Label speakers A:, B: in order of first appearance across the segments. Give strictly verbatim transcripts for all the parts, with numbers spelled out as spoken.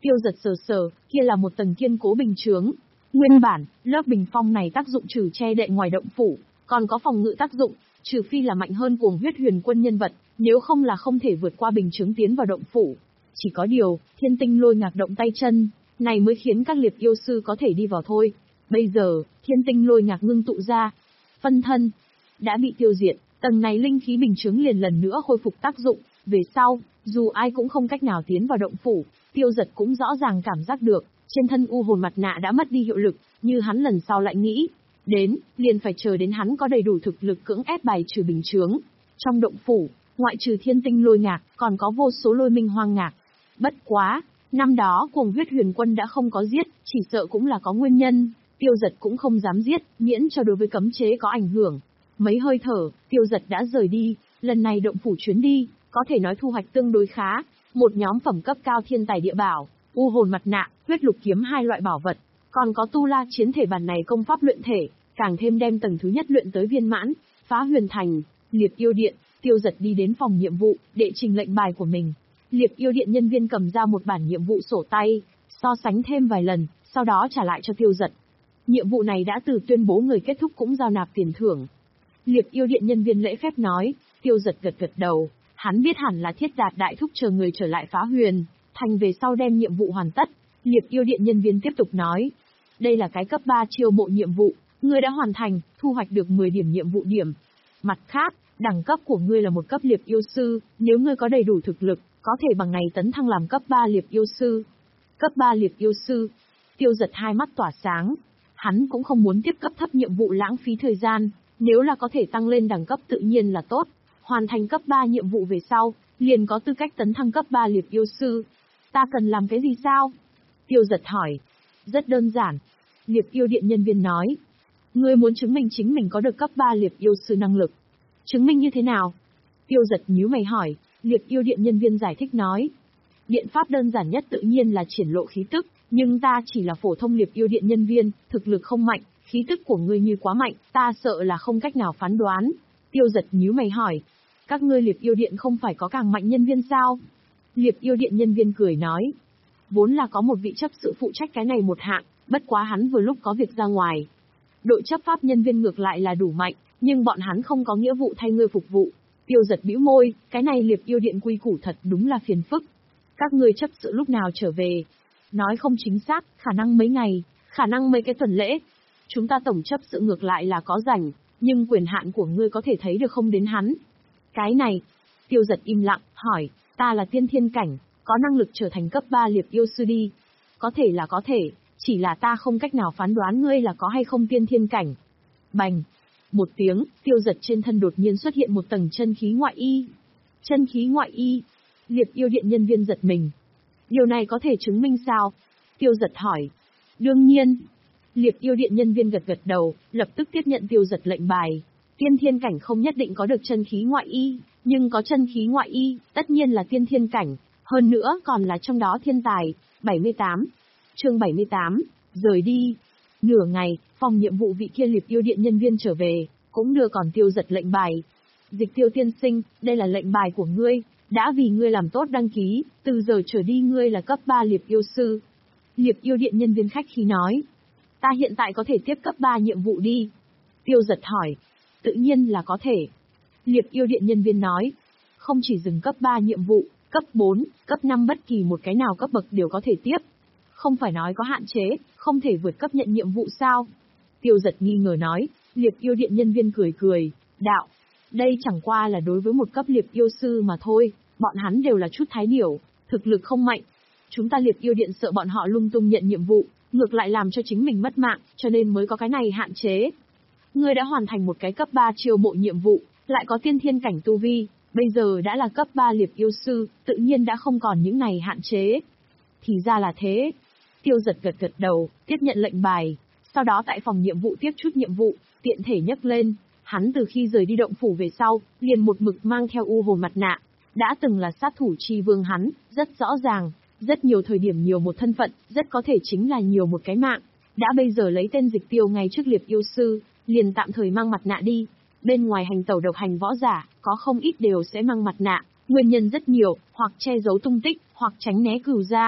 A: Tiêu Giật sờ sờ, kia là một tầng kiên cố bình chướng. Nguyên bản, lớp bình phong này tác dụng trừ che đậy ngoài động phủ, còn có phòng ngự tác dụng, trừ phi là mạnh hơn cuồng huyết huyền quân nhân vật, nếu không là không thể vượt qua bình chướng tiến vào động phủ. Chỉ có điều, thiên tinh lôi ngạc động tay chân, này mới khiến các liệp yêu sư có thể đi vào thôi. Bây giờ, thiên tinh lôi ngạc ngưng tụ ra, phân thân đã bị tiêu diệt, tầng này linh khí bình chướng liền lần nữa khôi phục tác dụng. Về sau, dù ai cũng không cách nào tiến vào động phủ, Tiêu Giật cũng rõ ràng cảm giác được, trên thân u hồn mặt nạ đã mất đi hiệu lực, như hắn lần sau lại nghĩ đến, liền phải chờ đến hắn có đầy đủ thực lực cưỡng ép bài trừ bình chướng. Trong động phủ, ngoại trừ thiên tinh lôi ngạc, còn có vô số lôi minh hoang ngạc. Bất quá, năm đó cuồng huyết huyền quân đã không có giết, chỉ sợ cũng là có nguyên nhân, Tiêu Giật cũng không dám giết, miễn cho đối với cấm chế có ảnh hưởng. Mấy hơi thở, Tiêu Giật đã rời đi, lần này động phủ chuyến đi, có thể nói thu hoạch tương đối khá, một nhóm phẩm cấp cao thiên tài địa bảo, u hồn mặt nạ, huyết lục kiếm hai loại bảo vật, còn có tu la chiến thể bản này công pháp luyện thể, càng thêm đem tầng thứ nhất luyện tới viên mãn, phá huyền thành. Liệp yêu điện, Tiêu Giật đi đến phòng nhiệm vụ, đệ trình lệnh bài của mình. Liệp yêu điện nhân viên cầm ra một bản nhiệm vụ sổ tay, so sánh thêm vài lần, sau đó trả lại cho Tiêu Giật. Nhiệm vụ này đã từ tuyên bố người kết thúc cũng giao nạp tiền thưởng. Liệp yêu điện nhân viên lễ phép nói. Tiêu Giật gật gật đầu, hắn biết hẳn là Thiết Đạt đại thúc chờ người trở lại phá huyền thành về sau đem nhiệm vụ hoàn tất. Liệp yêu điện nhân viên tiếp tục nói, đây là cái cấp ba chiêu mộ nhiệm vụ, ngươi đã hoàn thành, thu hoạch được mười điểm nhiệm vụ điểm. Mặt khác, đẳng cấp của ngươi là một cấp liệp yêu sư, nếu ngươi có đầy đủ thực lực, có thể bằng này tấn thăng làm cấp ba liệp yêu sư. Cấp ba liệp yêu sư. Tiêu Giật hai mắt tỏa sáng. Hắn cũng không muốn tiếp cấp thấp nhiệm vụ lãng phí thời gian, nếu là có thể tăng lên đẳng cấp tự nhiên là tốt. Hoàn thành cấp ba nhiệm vụ về sau, liền có tư cách tấn thăng cấp ba liệp yêu sư. Ta cần làm cái gì sao? Tiêu Giật hỏi. Rất đơn giản. Liệp yêu điện nhân viên nói. Ngươi muốn chứng minh chính mình có được cấp ba liệp yêu sư năng lực. Chứng minh như thế nào? Tiêu Giật nhíu mày hỏi. Liệp yêu điện nhân viên giải thích nói. Điện pháp đơn giản nhất tự nhiên là triển lộ khí tức, nhưng ta chỉ là phổ thông liệp yêu điện nhân viên, thực lực không mạnh, khí tức của ngươi như quá mạnh, ta sợ là không cách nào phán đoán. Tiêu Giật nhíu mày hỏi. Các ngươi liệp yêu điện không phải có càng mạnh nhân viên sao? Liệp yêu điện nhân viên cười nói. Vốn là có một vị chấp sự phụ trách cái này một hạng, bất quá hắn vừa lúc có việc ra ngoài. Đội chấp pháp nhân viên ngược lại là đủ mạnh, nhưng bọn hắn không có nghĩa vụ thay ngươi phục vụ. Tiêu Giật bĩu môi, cái này liệp yêu điện quy củ thật đúng là phiền phức. Các ngươi chấp sự lúc nào trở về? Nói không chính xác, khả năng mấy ngày, khả năng mấy cái tuần lễ. Chúng ta tổng chấp sự ngược lại là có rảnh, nhưng quyền hạn của ngươi có thể thấy được không đến hắn. Cái này, Tiêu Giật im lặng, hỏi, ta là tiên thiên cảnh, có năng lực trở thành cấp ba liệp yêu sư đi. Có thể là có thể, chỉ là ta không cách nào phán đoán ngươi là có hay không tiên thiên cảnh. Bành! Một tiếng, Tiêu Giật trên thân đột nhiên xuất hiện một tầng chân khí ngoại y. Chân khí ngoại y? Liệp yêu điện nhân viên giật mình. Điều này có thể chứng minh sao? Tiêu Giật hỏi. Đương nhiên. Liệp yêu điện nhân viên gật gật đầu, lập tức tiếp nhận Tiêu Giật lệnh bài. Tiên thiên cảnh không nhất định có được chân khí ngoại y, nhưng có chân khí ngoại y, tất nhiên là tiên thiên cảnh, hơn nữa còn là trong đó thiên tài. bảy mươi tám. Chương bảy mươi tám, rời đi. Nửa ngày, phòng nhiệm vụ vị kia liệp yêu điện nhân viên trở về, cũng đưa còn Tiêu Giật lệnh bài. Dịch Tiêu tiên sinh, đây là lệnh bài của ngươi, đã vì ngươi làm tốt đăng ký, từ giờ trở đi ngươi là cấp ba liệp yêu sư. Liệp yêu điện nhân viên khách khí nói. Ta hiện tại có thể tiếp cấp ba nhiệm vụ đi. Tiêu Giật hỏi. Tự nhiên là có thể. Liệp yêu điện nhân viên nói. Không chỉ dừng cấp ba nhiệm vụ, cấp bốn, cấp năm bất kỳ một cái nào cấp bậc đều có thể tiếp. Không phải nói có hạn chế, không thể vượt cấp nhận nhiệm vụ sao? Tiêu Giật nghi ngờ nói. Liệp yêu điện nhân viên cười cười. Đạo. Đây chẳng qua là đối với một cấp liệp yêu sư mà thôi, bọn hắn đều là chút thái điểu, thực lực không mạnh. Chúng ta liệp yêu điện sợ bọn họ lung tung nhận nhiệm vụ, ngược lại làm cho chính mình mất mạng, cho nên mới có cái này hạn chế. Ngươi đã hoàn thành một cái cấp ba chiêu mộ nhiệm vụ, lại có tiên thiên cảnh tu vi, bây giờ đã là cấp ba liệp yêu sư, tự nhiên đã không còn những này hạn chế. Thì ra là thế. Tiêu Giật gật gật đầu, tiếp nhận lệnh bài, sau đó tại phòng nhiệm vụ tiếp chút nhiệm vụ, tiện thể nhấc lên. Hắn từ khi rời đi động phủ về sau, liền một mực mang theo u hồn mặt nạ, đã từng là sát thủ chi vương hắn, rất rõ ràng, rất nhiều thời điểm nhiều một thân phận, rất có thể chính là nhiều một cái mạng. Đã bây giờ lấy tên Dịch Tiêu ngay trước liệp yêu sư, liền tạm thời mang mặt nạ đi. Bên ngoài hành tẩu độc hành võ giả, có không ít đều sẽ mang mặt nạ, nguyên nhân rất nhiều, hoặc che giấu tung tích, hoặc tránh né cừu gia.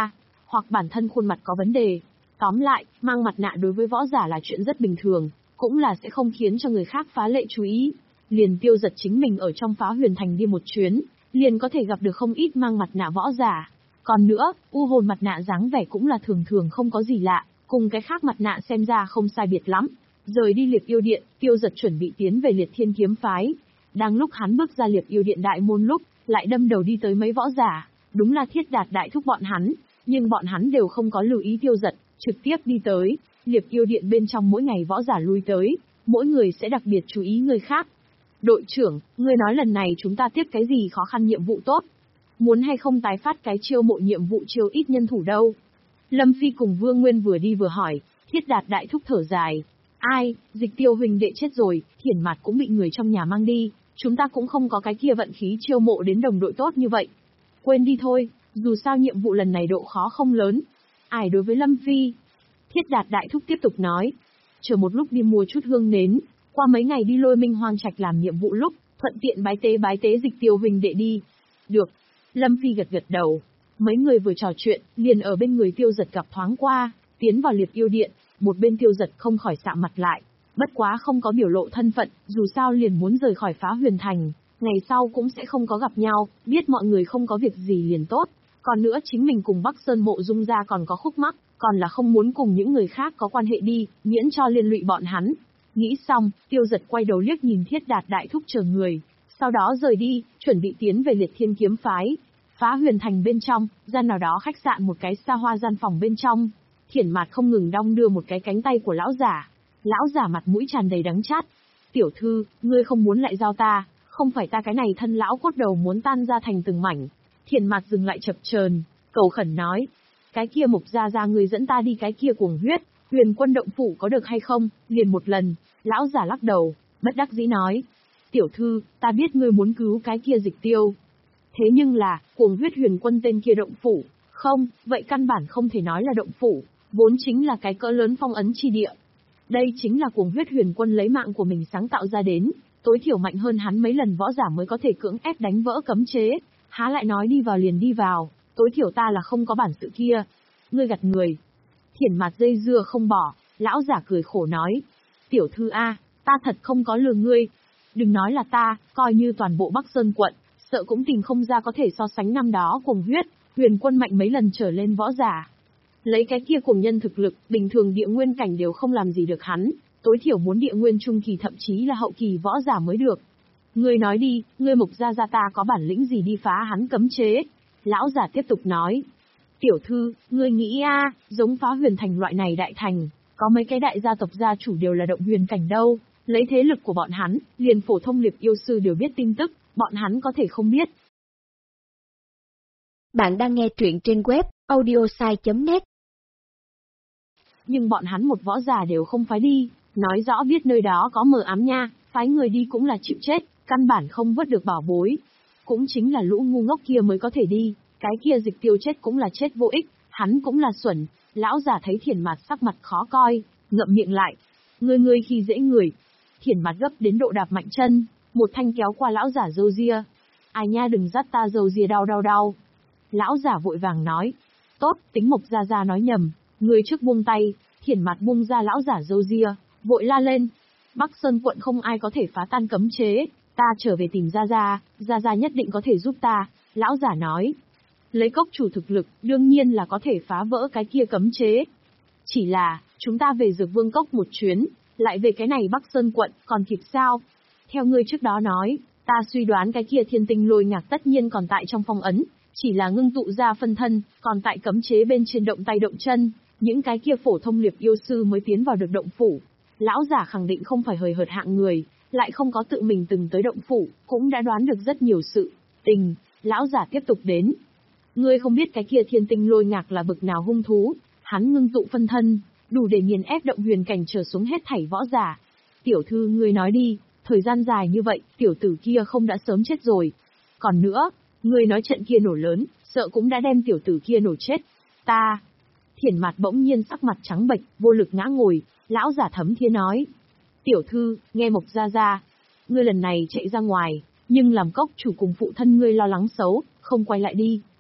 A: hoặc bản thân khuôn mặt có vấn đề. Tóm lại, mang mặt nạ đối với võ giả là chuyện rất bình thường, cũng là sẽ không khiến cho người khác phá lệ chú ý. Liền Tiêu Giật chính mình ở trong Phá Huyền Thành đi một chuyến, liền có thể gặp được không ít mang mặt nạ võ giả. Còn nữa, u hồn mặt nạ dáng vẻ cũng là thường thường không có gì lạ, cùng cái khác mặt nạ xem ra không sai biệt lắm. Rời đi Liệp Yêu Điện, Tiêu Giật chuẩn bị tiến về Liệt Thiên Kiếm Phái. Đang lúc hắn bước ra Liệp Yêu Điện đại môn lúc, lại đâm đầu đi tới mấy võ giả, đúng là Thiết Đạt đại thúc bọn hắn, nhưng bọn hắn đều không có lưu ý Tiêu Giật, trực tiếp đi tới. Liệp Yêu Điện bên trong mỗi ngày võ giả lui tới, mỗi người sẽ đặc biệt chú ý người khác. Đội trưởng, ngươi nói lần này chúng ta tiếp cái gì khó khăn nhiệm vụ tốt? Muốn hay không tái phát cái chiêu mộ nhiệm vụ chiêu ít nhân thủ đâu? Lâm Phi cùng Vương Nguyên vừa đi vừa hỏi, Thiết Đạt đại thúc thở dài. Ai, Dịch Tiêu huynh đệ chết rồi, Thiển Mạt cũng bị người trong nhà mang đi, chúng ta cũng không có cái kia vận khí chiêu mộ đến đồng đội tốt như vậy. Quên đi thôi, dù sao nhiệm vụ lần này độ khó không lớn. Ai đối với Lâm Phi? Thiết Đạt đại thúc tiếp tục nói, chờ một lúc đi mua chút hương nến, qua mấy ngày đi Lôi Minh Hoang Trạch làm nhiệm vụ lúc, thuận tiện bái tế bái tế Dịch Tiêu huynh đệ đi. Được. Lâm Phi gật gật đầu. Mấy người vừa trò chuyện, liền ở bên người Tiêu Giật gặp thoáng qua, tiến vào Liệp Yêu Điện, một bên Tiêu Giật không khỏi sạm mặt lại, bất quá không có biểu lộ thân phận, dù sao liền muốn rời khỏi Phá Huyền Thành, ngày sau cũng sẽ không có gặp nhau, biết mọi người không có việc gì liền tốt. Còn nữa chính mình cùng Bắc Sơn Mộ Dung gia còn có khúc mắc, còn là không muốn cùng những người khác có quan hệ đi, miễn cho liên lụy bọn hắn. Nghĩ xong, Tiêu Giật quay đầu liếc nhìn Thiết Đạt đại thúc chờ người, sau đó rời đi, chuẩn bị tiến về Liệt Thiên Kiếm Phái. Phá Huyền Thành bên trong, gian nào đó khách sạn một cái xa hoa gian phòng bên trong, Thiển Mạt không ngừng đong đưa một cái cánh tay của lão giả. Lão giả mặt mũi tràn đầy đắng chát. Tiểu thư, ngươi không muốn lại giao ta, không phải ta cái này thân lão cốt đầu muốn tan ra thành từng mảnh. Thiển Mạt dừng lại chập chờn, cầu khẩn nói, cái kia Mục gia gia ngươi dẫn ta đi cái kia cuồng huyết, Huyền Quân động phủ có được hay không? Liền một lần. Lão giả lắc đầu, bất đắc dĩ nói, tiểu thư, ta biết ngươi muốn cứu cái kia Dịch Tiêu. Thế nhưng là, cuồng huyết Huyền Quân tên kia động phủ, không, vậy căn bản không thể nói là động phủ, vốn chính là cái cỡ lớn phong ấn chi địa. Đây chính là cuồng huyết Huyền Quân lấy mạng của mình sáng tạo ra đến, tối thiểu mạnh hơn hắn mấy lần võ giả mới có thể cưỡng ép đánh vỡ cấm chế, há lại nói đi vào liền đi vào, tối thiểu ta là không có bản sự kia. Ngươi gạt người. Thiển Mạt dây dưa không bỏ, lão giả cười khổ nói, tiểu thư a, ta thật không có lừa ngươi. Đừng nói là ta, coi như toàn bộ Bắc Sơn quận, sợ cũng tìm không ra có thể so sánh năm đó cuồng huyết Huyền Quân mạnh mấy lần trở lên võ giả. Lấy cái kia cùng nhân thực lực, bình thường địa nguyên cảnh đều không làm gì được hắn, tối thiểu muốn địa nguyên trung kỳ thậm chí là hậu kỳ võ giả mới được. Ngươi nói đi, ngươi Mục gia gia ta có bản lĩnh gì đi phá hắn cấm chế? Lão giả tiếp tục nói. Tiểu thư, ngươi nghĩ a, giống Phá Huyền Thành loại này đại thành, có mấy cái đại gia tộc gia chủ đều là động huyền cảnh đâu, lấy thế lực của bọn hắn, liền phổ thông liệp yêu sư đều biết tin tức, bọn hắn có thể không biết.
B: Bạn đang nghe truyện trên web audiosai chấm net.
A: Nhưng bọn hắn một võ giả đều không phái đi, nói rõ biết nơi đó có mờ ám nha, phái người đi cũng là chịu chết, căn bản không vớt được bảo bối. Cũng chính là lũ ngu ngốc kia mới có thể đi, cái kia Dịch Tiêu chết cũng là chết vô ích, hắn cũng là xuẩn. Lão giả thấy Thiển Mạt sắc mặt khó coi, ngậm miệng lại. Ngươi ngươi khi dễ người. Thiển Mạt gấp đến độ đạp mạnh chân, một thanh kéo qua lão giả râu ria. Ai nha, đừng dắt ta râu ria đau đau đau. Lão giả vội vàng nói. Tốt, tính Mộc gia gia nói nhầm, người trước buông tay. Thiển Mạt buông ra lão giả râu ria, vội la lên. Bắc Sơn quận không ai có thể phá tan cấm chế, ta trở về tìm Gia Gia, Gia Gia nhất định có thể giúp ta. Lão giả nói. Lấy cốc chủ thực lực, đương nhiên là có thể phá vỡ cái kia cấm chế. Chỉ là, chúng ta về Dược Vương Cốc một chuyến, lại về cái này Bắc Sơn quận, còn kịp sao? Theo ngươi trước đó nói, ta suy đoán cái kia thiên tinh lôi ngạc tất nhiên còn tại trong phong ấn, chỉ là ngưng tụ ra phân thân, còn tại cấm chế bên trên động tay động chân, những cái kia phổ thông liệp yêu sư mới tiến vào được động phủ. Lão giả khẳng định không phải hời hợt hạng người, lại không có tự mình từng tới động phủ, cũng đã đoán được rất nhiều sự tình. Lão giả tiếp tục đến. Ngươi không biết cái kia thiên tinh lôi ngạc là bực nào hung thú, hắn ngưng tụ phân thân, đủ để nghiền ép động huyền cảnh trở xuống hết thảy võ giả. Tiểu thư ngươi nói đi, thời gian dài như vậy, tiểu tử kia không đã sớm chết rồi. Còn nữa, ngươi nói trận kia nổ lớn, sợ cũng đã đem tiểu tử kia nổ chết. Ta... Thiển Mạt bỗng nhiên sắc mặt trắng bệch, vô lực ngã ngồi, lão giả thấm thía nói. Tiểu thư, nghe Mộc gia gia, ngươi lần này chạy ra ngoài, nhưng làm cốc chủ cùng phụ thân ngươi lo lắng xấu, không quay lại đi.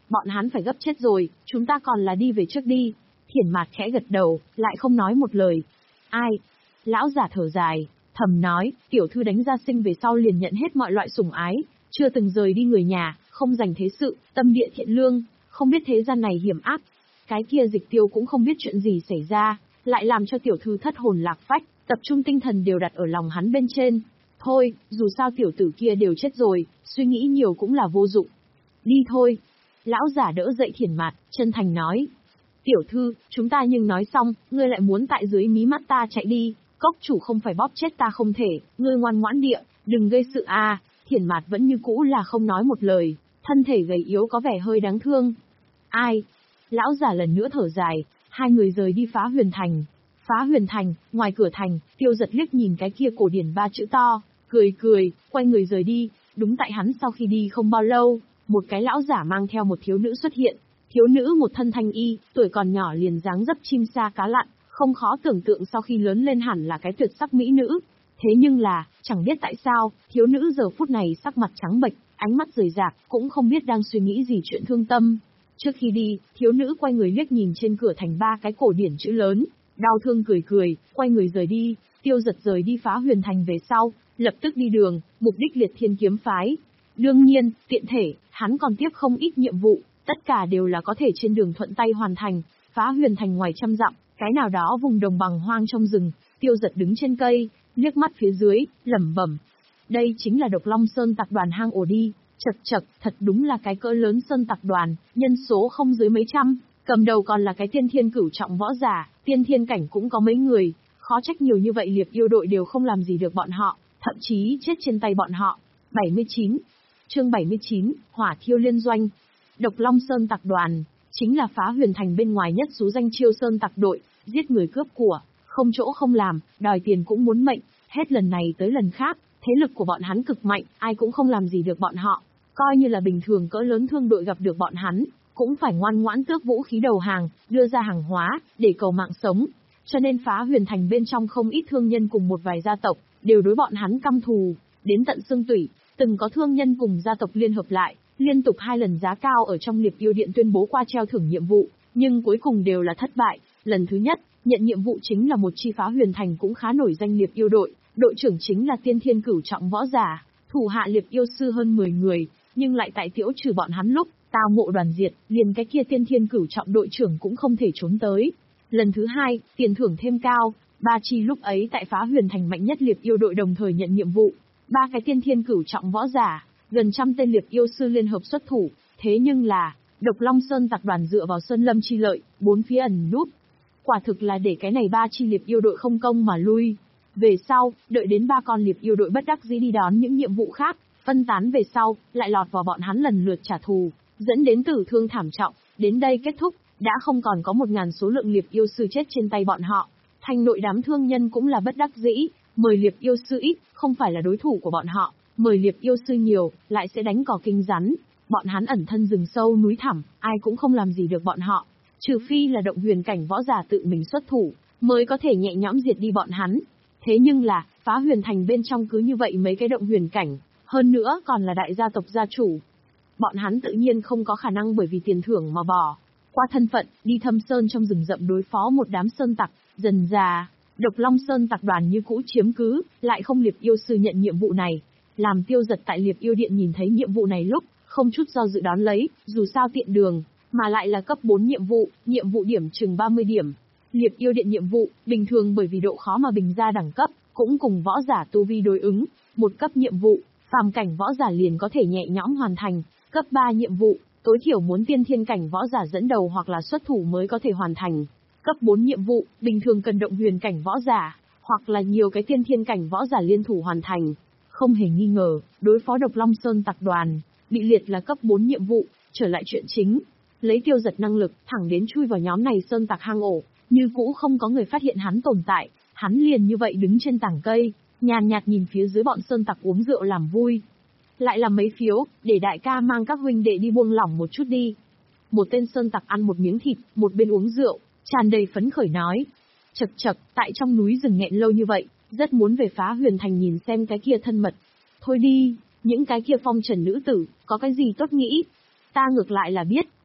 A: bọn hắn phải gấp chết rồi, chúng ta còn là đi về trước đi. Thiển Mạt khẽ gật đầu, lại không nói một lời. Ai? Lão giả thở dài, thầm nói, tiểu thư đánh gia sinh về sau liền nhận hết mọi loại sủng ái, chưa từng rời đi người nhà, không dành thế sự, tâm địa thiện lương, không biết thế gian này hiểm ác. Cái kia Dịch Tiêu cũng không biết chuyện gì xảy ra, lại làm cho tiểu thư thất hồn lạc phách, tập trung tinh thần đều đặt ở lòng hắn bên trên. Thôi, dù sao tiểu tử kia đều chết rồi, suy nghĩ nhiều cũng là vô dụng. Đi thôi. Lão giả đỡ dậy Thiển Mạt, chân thành nói. Tiểu thư, chúng ta nhưng nói xong, ngươi lại muốn tại dưới mí mắt ta chạy đi, cốc chủ không phải bóp chết ta không thể, ngươi ngoan ngoãn địa, đừng gây sự a. À. Thiển Mạt vẫn như cũ là không nói một lời, thân thể gầy yếu có vẻ hơi đáng thương. Ai? Lão giả lần nữa thở dài, hai người rời đi Phá Huyền Thành. Phá Huyền Thành, ngoài cửa thành, Tiêu Giật liếc nhìn cái kia cổ điển ba chữ to, cười cười, quay người rời đi. Đúng tại hắn sau khi đi không bao lâu, một cái lão giả mang theo một thiếu nữ xuất hiện. Thiếu nữ một thân thanh y, tuổi còn nhỏ liền dáng dấp chim sa cá lặn, không khó tưởng tượng sau khi lớn lên hẳn là cái tuyệt sắc mỹ nữ. Thế nhưng là, chẳng biết tại sao, thiếu nữ giờ phút này sắc mặt trắng bệch, ánh mắt rời rạc, cũng không biết đang suy nghĩ gì chuyện thương tâm. Trước khi đi, thiếu nữ quay người liếc nhìn trên cửa thành ba cái cổ điển chữ lớn, đau thương cười cười, quay người rời đi. Tiêu Giật rời đi Phá Huyền Thành về sau, lập tức đi đường, mục đích Liệt Thiên kiếm phái. Đương nhiên, tiện thể, hắn còn tiếp không ít nhiệm vụ, tất cả đều là có thể trên đường thuận tay hoàn thành. Phá Huyền Thành ngoài trăm dặm, cái nào đó vùng đồng bằng hoang trong rừng, Tiêu Giật đứng trên cây, liếc mắt phía dưới, lẩm bẩm. Đây chính là Độc Long Sơn Tặc đoàn hang ổ đi, chật chật, thật đúng là cái cỡ lớn Sơn Tặc đoàn, nhân số không dưới mấy trăm, cầm đầu còn là cái tiên thiên cửu trọng võ giả, tiên thiên cảnh cũng có mấy người, khó trách nhiều như vậy liệp yêu đội đều không làm gì được bọn họ, thậm chí chết trên tay bọn họ. bảy mươi chín. Chương bảy mươi chín, Hỏa Thiêu Liên Doanh. Độc Long Sơn Tặc đoàn, chính là Phá Huyền Thành bên ngoài nhất số danh chiêu Sơn Tặc đội, giết người cướp của, không chỗ không làm, đòi tiền cũng muốn mệnh, hết lần này tới lần khác, thế lực của bọn hắn cực mạnh, ai cũng không làm gì được bọn họ, coi như là bình thường cỡ lớn thương đội gặp được bọn hắn, cũng phải ngoan ngoãn tước vũ khí đầu hàng, đưa ra hàng hóa, để cầu mạng sống. Cho nên Phá Huyền Thành bên trong không ít thương nhân cùng một vài gia tộc, đều đối bọn hắn căm thù, đến tận xương tủy, từng có thương nhân cùng gia tộc liên hợp lại, liên tục hai lần giá cao ở trong Liệp Yêu Điện tuyên bố qua treo thưởng nhiệm vụ, nhưng cuối cùng đều là thất bại. Lần thứ nhất, nhận nhiệm vụ chính là một chi Phá Huyền Thành cũng khá nổi danh Liệp Yêu đội, đội trưởng chính là tiên thiên cửu trọng võ giả, thủ hạ Liệp Yêu sư hơn mười người, nhưng lại tại tiễu trừ bọn hắn lúc, tao ngộ đoàn diệt, liền cái kia tiên thiên cửu trọng đội trưởng cũng không thể trốn tới. Lần thứ hai, tiền thưởng thêm cao, ba chi lúc ấy tại Phá Huyền Thành mạnh nhất Liệp Yêu đội đồng thời nhận nhiệm vụ, ba cái tiên thiên cửu trọng võ giả, gần trăm tên Liệp Yêu sư liên hợp xuất thủ, thế nhưng là, Độc Long Sơn Tặc đoàn dựa vào sơn lâm chi lợi, bốn phía ẩn núp. Quả thực là để cái này ba chi Liệp Yêu đội không công mà lui. Về sau, đợi đến ba con Liệp Yêu đội bất đắc dĩ đi đón những nhiệm vụ khác, phân tán về sau, lại lọt vào bọn hắn lần lượt trả thù, dẫn đến tử thương thảm trọng, đến đây kết thúc, đã không còn có một ngàn số lượng Liệp Yêu sư chết trên tay bọn họ. Thành nội đám thương nhân cũng là bất đắc dĩ, mời Liệp Yêu sư ít, không phải là đối thủ của bọn họ, mời Liệp Yêu sư nhiều, lại sẽ đánh cỏ kinh rắn. Bọn hắn ẩn thân rừng sâu núi thẳm, ai cũng không làm gì được bọn họ, trừ phi là động huyền cảnh võ giả tự mình xuất thủ, mới có thể nhẹ nhõm diệt đi bọn hắn. Thế nhưng là, Phá Huyền Thành bên trong cứ như vậy mấy cái động huyền cảnh, hơn nữa còn là đại gia tộc gia chủ. Bọn hắn tự nhiên không có khả năng bởi vì tiền thưởng mà bỏ qua thân phận, đi thâm sơn trong rừng rậm đối phó một đám sơn tặc. Dần dà, Độc Long Sơn Tặc đoàn như cũ chiếm cứ, lại không Liệp Yêu sư nhận nhiệm vụ này. Làm Tiêu Giật tại Liệp Yêu Điện nhìn thấy nhiệm vụ này lúc, không chút do dự đón lấy, dù sao tiện đường, mà lại là cấp bốn nhiệm vụ, nhiệm vụ điểm chừng ba mươi điểm. Liệp Yêu Điện nhiệm vụ, bình thường bởi vì độ khó mà bình ra đẳng cấp, cũng cùng võ giả tu vi đối ứng, một cấp nhiệm vụ, phàm cảnh võ giả liền có thể nhẹ nhõm hoàn thành, cấp ba nhiệm vụ, tối thiểu muốn tiên thiên cảnh võ giả dẫn đầu hoặc là xuất thủ mới có thể hoàn thành. Cấp bốn nhiệm vụ, bình thường cần động huyền cảnh võ giả, hoặc là nhiều cái tiên thiên cảnh võ giả liên thủ hoàn thành. Không hề nghi ngờ, đối phó Độc Long Sơn Tặc đoàn, bị liệt là cấp bốn nhiệm vụ. Trở lại chuyện chính, lấy Tiêu Giật năng lực, thẳng đến chui vào nhóm này Sơn Tặc hang ổ, như cũ không có người phát hiện hắn tồn tại, hắn liền như vậy đứng trên tảng cây, nhàn nhạt nhìn phía dưới bọn Sơn Tặc uống rượu làm vui. Lại làm mấy phiếu, để đại ca mang các huynh đệ đi buông lỏng một chút đi. Một tên Sơn Tặc ăn một miếng thịt, một bên uống rượu, tràn đầy phấn khởi nói. Chật chật, tại trong núi rừng nghẹn lâu như vậy, rất muốn về Phá Huyền Thành nhìn xem cái kia thân mật. Thôi đi, những cái kia phong trần nữ tử, có cái gì tốt nghĩ. Ta ngược lại là biết,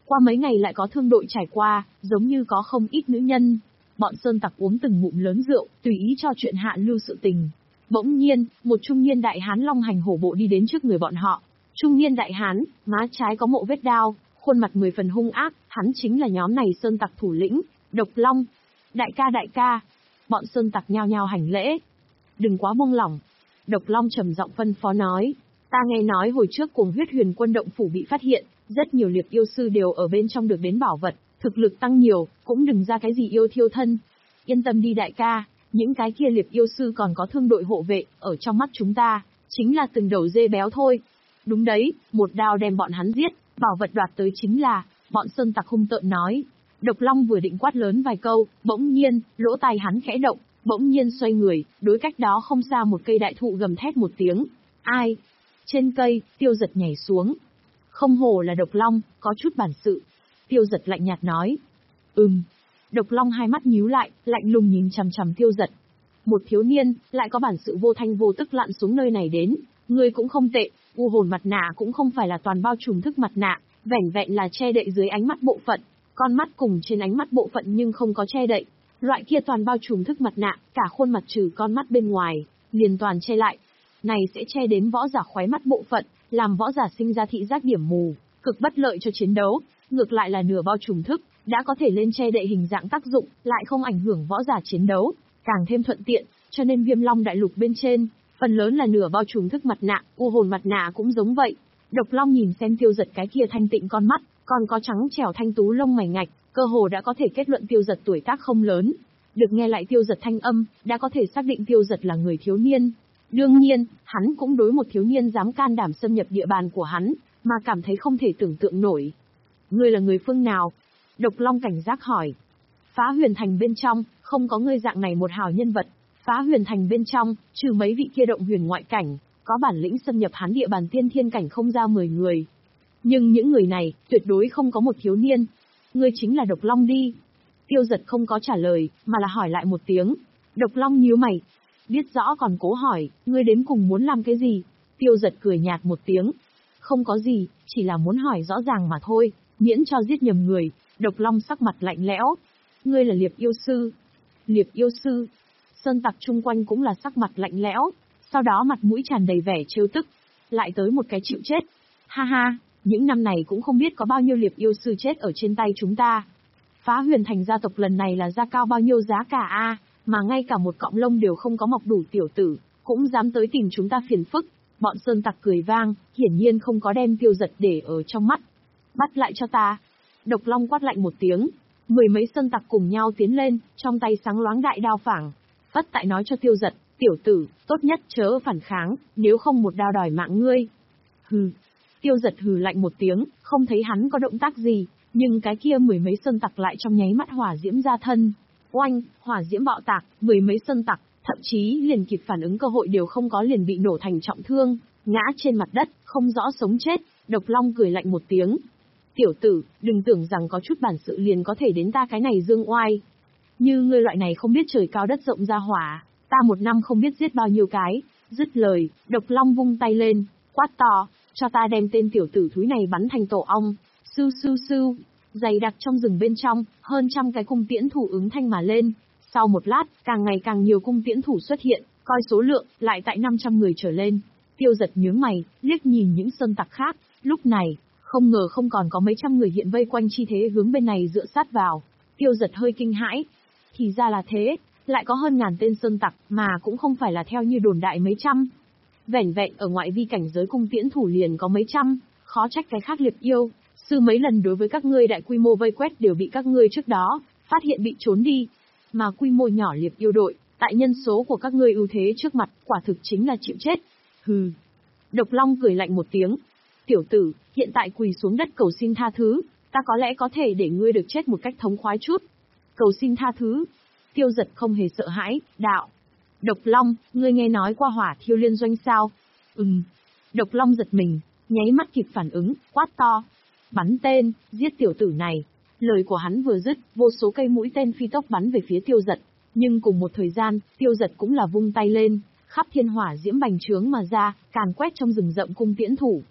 A: Qua mấy ngày lại có thương đội trải qua, giống như có không ít nữ nhân. Bọn sơn tặc uống từng ngụm lớn rượu, tùy ý cho chuyện hạ lưu sự tình. Bỗng nhiên, một trung niên đại hán long hành hổ bộ đi đến trước người bọn họ. Trung niên đại hán, má trái có mộ vết đao, khuôn mặt mười phần hung ác, hắn chính là nhóm này sơn tặc thủ lĩnh, Độc Long. Đại ca đại ca. Bọn sơn tặc nhao nhao hành lễ. Đừng quá buông lỏng. Độc Long trầm giọng phân phó nói. Ta nghe nói hồi trước Cuồng Huyết Huyền Quân động phủ bị phát hiện, rất nhiều liệp yêu sư đều ở bên trong được đến bảo vật, thực lực tăng nhiều, cũng đừng ra cái gì yêu thiêu thân. Yên tâm đi đại ca, những cái kia liệp yêu sư còn có thương đội hộ vệ, ở trong mắt chúng ta, chính là từng đầu dê béo thôi. Đúng đấy, một đao đem bọn hắn giết, bảo vật đoạt tới chính là, bọn sơn tặc hung tợn nói. Độc Long vừa định quát lớn vài câu, bỗng nhiên, lỗ tai hắn khẽ động, bỗng nhiên xoay người, đối cách đó không xa một cây đại thụ gầm thét một tiếng. Ai? Trên cây, Tiêu Dật nhảy xuống. Không hổ là Độc Long, có chút bản sự. Tiêu Dật lạnh nhạt nói. Ừm. Độc Long hai mắt nhíu lại, lạnh lùng nhìn chằm chằm Tiêu Dật. Một thiếu niên, lại có bản sự vô thanh vô tức lặn xuống nơi này đến. Ngươi cũng không tệ, u hồn mặt nạ cũng không phải là toàn bao trùm thức mặt nạ, vẻn vẹn là che đậy dưới ánh mắt bộ phận. Con mắt cùng trên ánh mắt bộ phận nhưng không có che đậy. Loại kia toàn bao trùm thức mặt nạ, cả khuôn mặt trừ con mắt bên ngoài, liền toàn che lại. Này sẽ che đến võ giả khóe mắt bộ phận, làm võ giả sinh ra thị giác điểm mù, cực bất lợi cho chiến đấu. Ngược lại là nửa bao trùm thức, đã có thể lên che đậy hình dạng tác dụng, lại không ảnh hưởng võ giả chiến đấu, càng thêm thuận tiện, cho nên Viêm Long đại lục bên trên, phần lớn là nửa bao trùm thức mặt nạ, u hồn mặt nạ cũng giống vậy. Độc Long nhìn xem Tiêu Dật cái kia thanh tịnh con mắt, còn có trắng trẻo thanh tú lông mày ngạch, cơ hồ đã có thể kết luận Tiêu Dật tuổi tác không lớn. Được nghe lại Tiêu Dật thanh âm, đã có thể xác định Tiêu Dật là người thiếu niên. Đương nhiên, hắn cũng đối một thiếu niên dám can đảm xâm nhập địa bàn của hắn, mà cảm thấy không thể tưởng tượng nổi. Ngươi là người phương nào? Độc Long cảnh giác hỏi. Phá Huyền Thành bên trong, không có ngươi dạng này một hào nhân vật. Phá Huyền Thành bên trong, trừ mấy vị kia động huyền ngoại cảnh, có bản lĩnh xâm nhập hắn địa bàn tiên thiên cảnh không ra mười người. Nhưng những người này, tuyệt đối không có một thiếu niên. Ngươi chính là Độc Long đi. Tiêu Dật không có trả lời, mà là hỏi lại một tiếng. Độc Long nhíu mày. Biết rõ còn cố hỏi, ngươi đến cùng muốn làm cái gì? Tiêu Dật cười nhạt một tiếng. Không có gì, chỉ là muốn hỏi rõ ràng mà thôi, miễn cho giết nhầm người. Độc Long sắc mặt lạnh lẽo. Ngươi là liệp yêu sư. Liệp yêu sư. Sơn tặc chung quanh cũng là sắc mặt lạnh lẽo, sau đó mặt mũi tràn đầy vẻ trêu tức. Lại tới một cái chịu chết. Ha ha, những năm này cũng không biết có bao nhiêu liệp yêu sư chết ở trên tay chúng ta. Phá Huyền Thành gia tộc lần này là ra cao bao nhiêu giá cả a, mà ngay cả một cọng lông đều không có mọc đủ tiểu tử, cũng dám tới tìm chúng ta phiền phức. Bọn sơn tặc cười vang, hiển nhiên không có đem Tiêu Dật để ở trong mắt. Bắt lại cho ta. Độc Long quát lạnh một tiếng. Mười mấy sơn tặc cùng nhau tiến lên, trong tay sáng loáng đại đao phảng. Phất tại nói cho Tiêu Dật, tiểu tử, tốt nhất chớ phản kháng, nếu không một đao đòi mạng ngươi. Hừ. Tiêu Dật hừ lạnh một tiếng, không thấy hắn có động tác gì, nhưng cái kia mười mấy sơn tặc lại trong nháy mắt hỏa diễm ra thân. Oanh, hỏa diễm bạo tạc, mười mấy sơn tặc, thậm chí liền kịp phản ứng cơ hội đều không có liền bị nổ thành trọng thương, ngã trên mặt đất, không rõ sống chết. Độc Long cười lạnh một tiếng. Tiểu tử, đừng tưởng rằng có chút bản sự liền có thể đến ta cái này dương oai. Như ngươi loại này không biết trời cao đất rộng ra hỏa, ta một năm không biết giết bao nhiêu cái. Dứt lời, Độc Long vung tay lên, quát to, cho ta đem tên tiểu tử thúi này bắn thành tổ ong. Sưu sưu sưu, dày đặc trong rừng bên trong, hơn trăm cái cung tiễn thủ ứng thanh mà lên. Sau một lát, càng ngày càng nhiều cung tiễn thủ xuất hiện, coi số lượng, lại tại năm trăm người trở lên. Tiêu Dật nhướng mày, liếc nhìn những sơn tặc khác, lúc này, không ngờ không còn có mấy trăm người hiện vây quanh chi thế hướng bên này dựa sát vào. Tiêu Dật hơi kinh hãi. Thì ra là thế, lại có hơn ngàn tên sơn tặc, mà cũng không phải là theo như đồn đại mấy trăm. Vẻn vẹn ở ngoại vi cảnh giới cung tiễn thủ liền có mấy trăm, khó trách cái khác liệp yêu. Sư mấy lần đối với các ngươi đại quy mô vây quét đều bị các ngươi trước đó, phát hiện bị trốn đi. Mà quy mô nhỏ liệp yêu đội, tại nhân số của các ngươi ưu thế trước mặt, quả thực chính là chịu chết. Hừ. Độc Long cười lạnh một tiếng. Tiểu tử, hiện tại quỳ xuống đất cầu xin tha thứ, ta có lẽ có thể để ngươi được chết một cách thống khoái chút. Cầu xin tha thứ. Tiêu Dật không hề sợ hãi, đạo. Độc Long, ngươi nghe nói qua hỏa thiêu liên doanh sao? Ừm. Độc Long giật mình, nháy mắt kịp phản ứng, quát to. Bắn tên, giết tiểu tử này. Lời của hắn vừa dứt, vô số cây mũi tên phi tốc bắn về phía Tiêu Dật. Nhưng cùng một thời gian, Tiêu Dật cũng là vung tay lên, khắp thiên hỏa diễm bành trướng mà ra, càn quét trong rừng rậm cung tiễn thủ.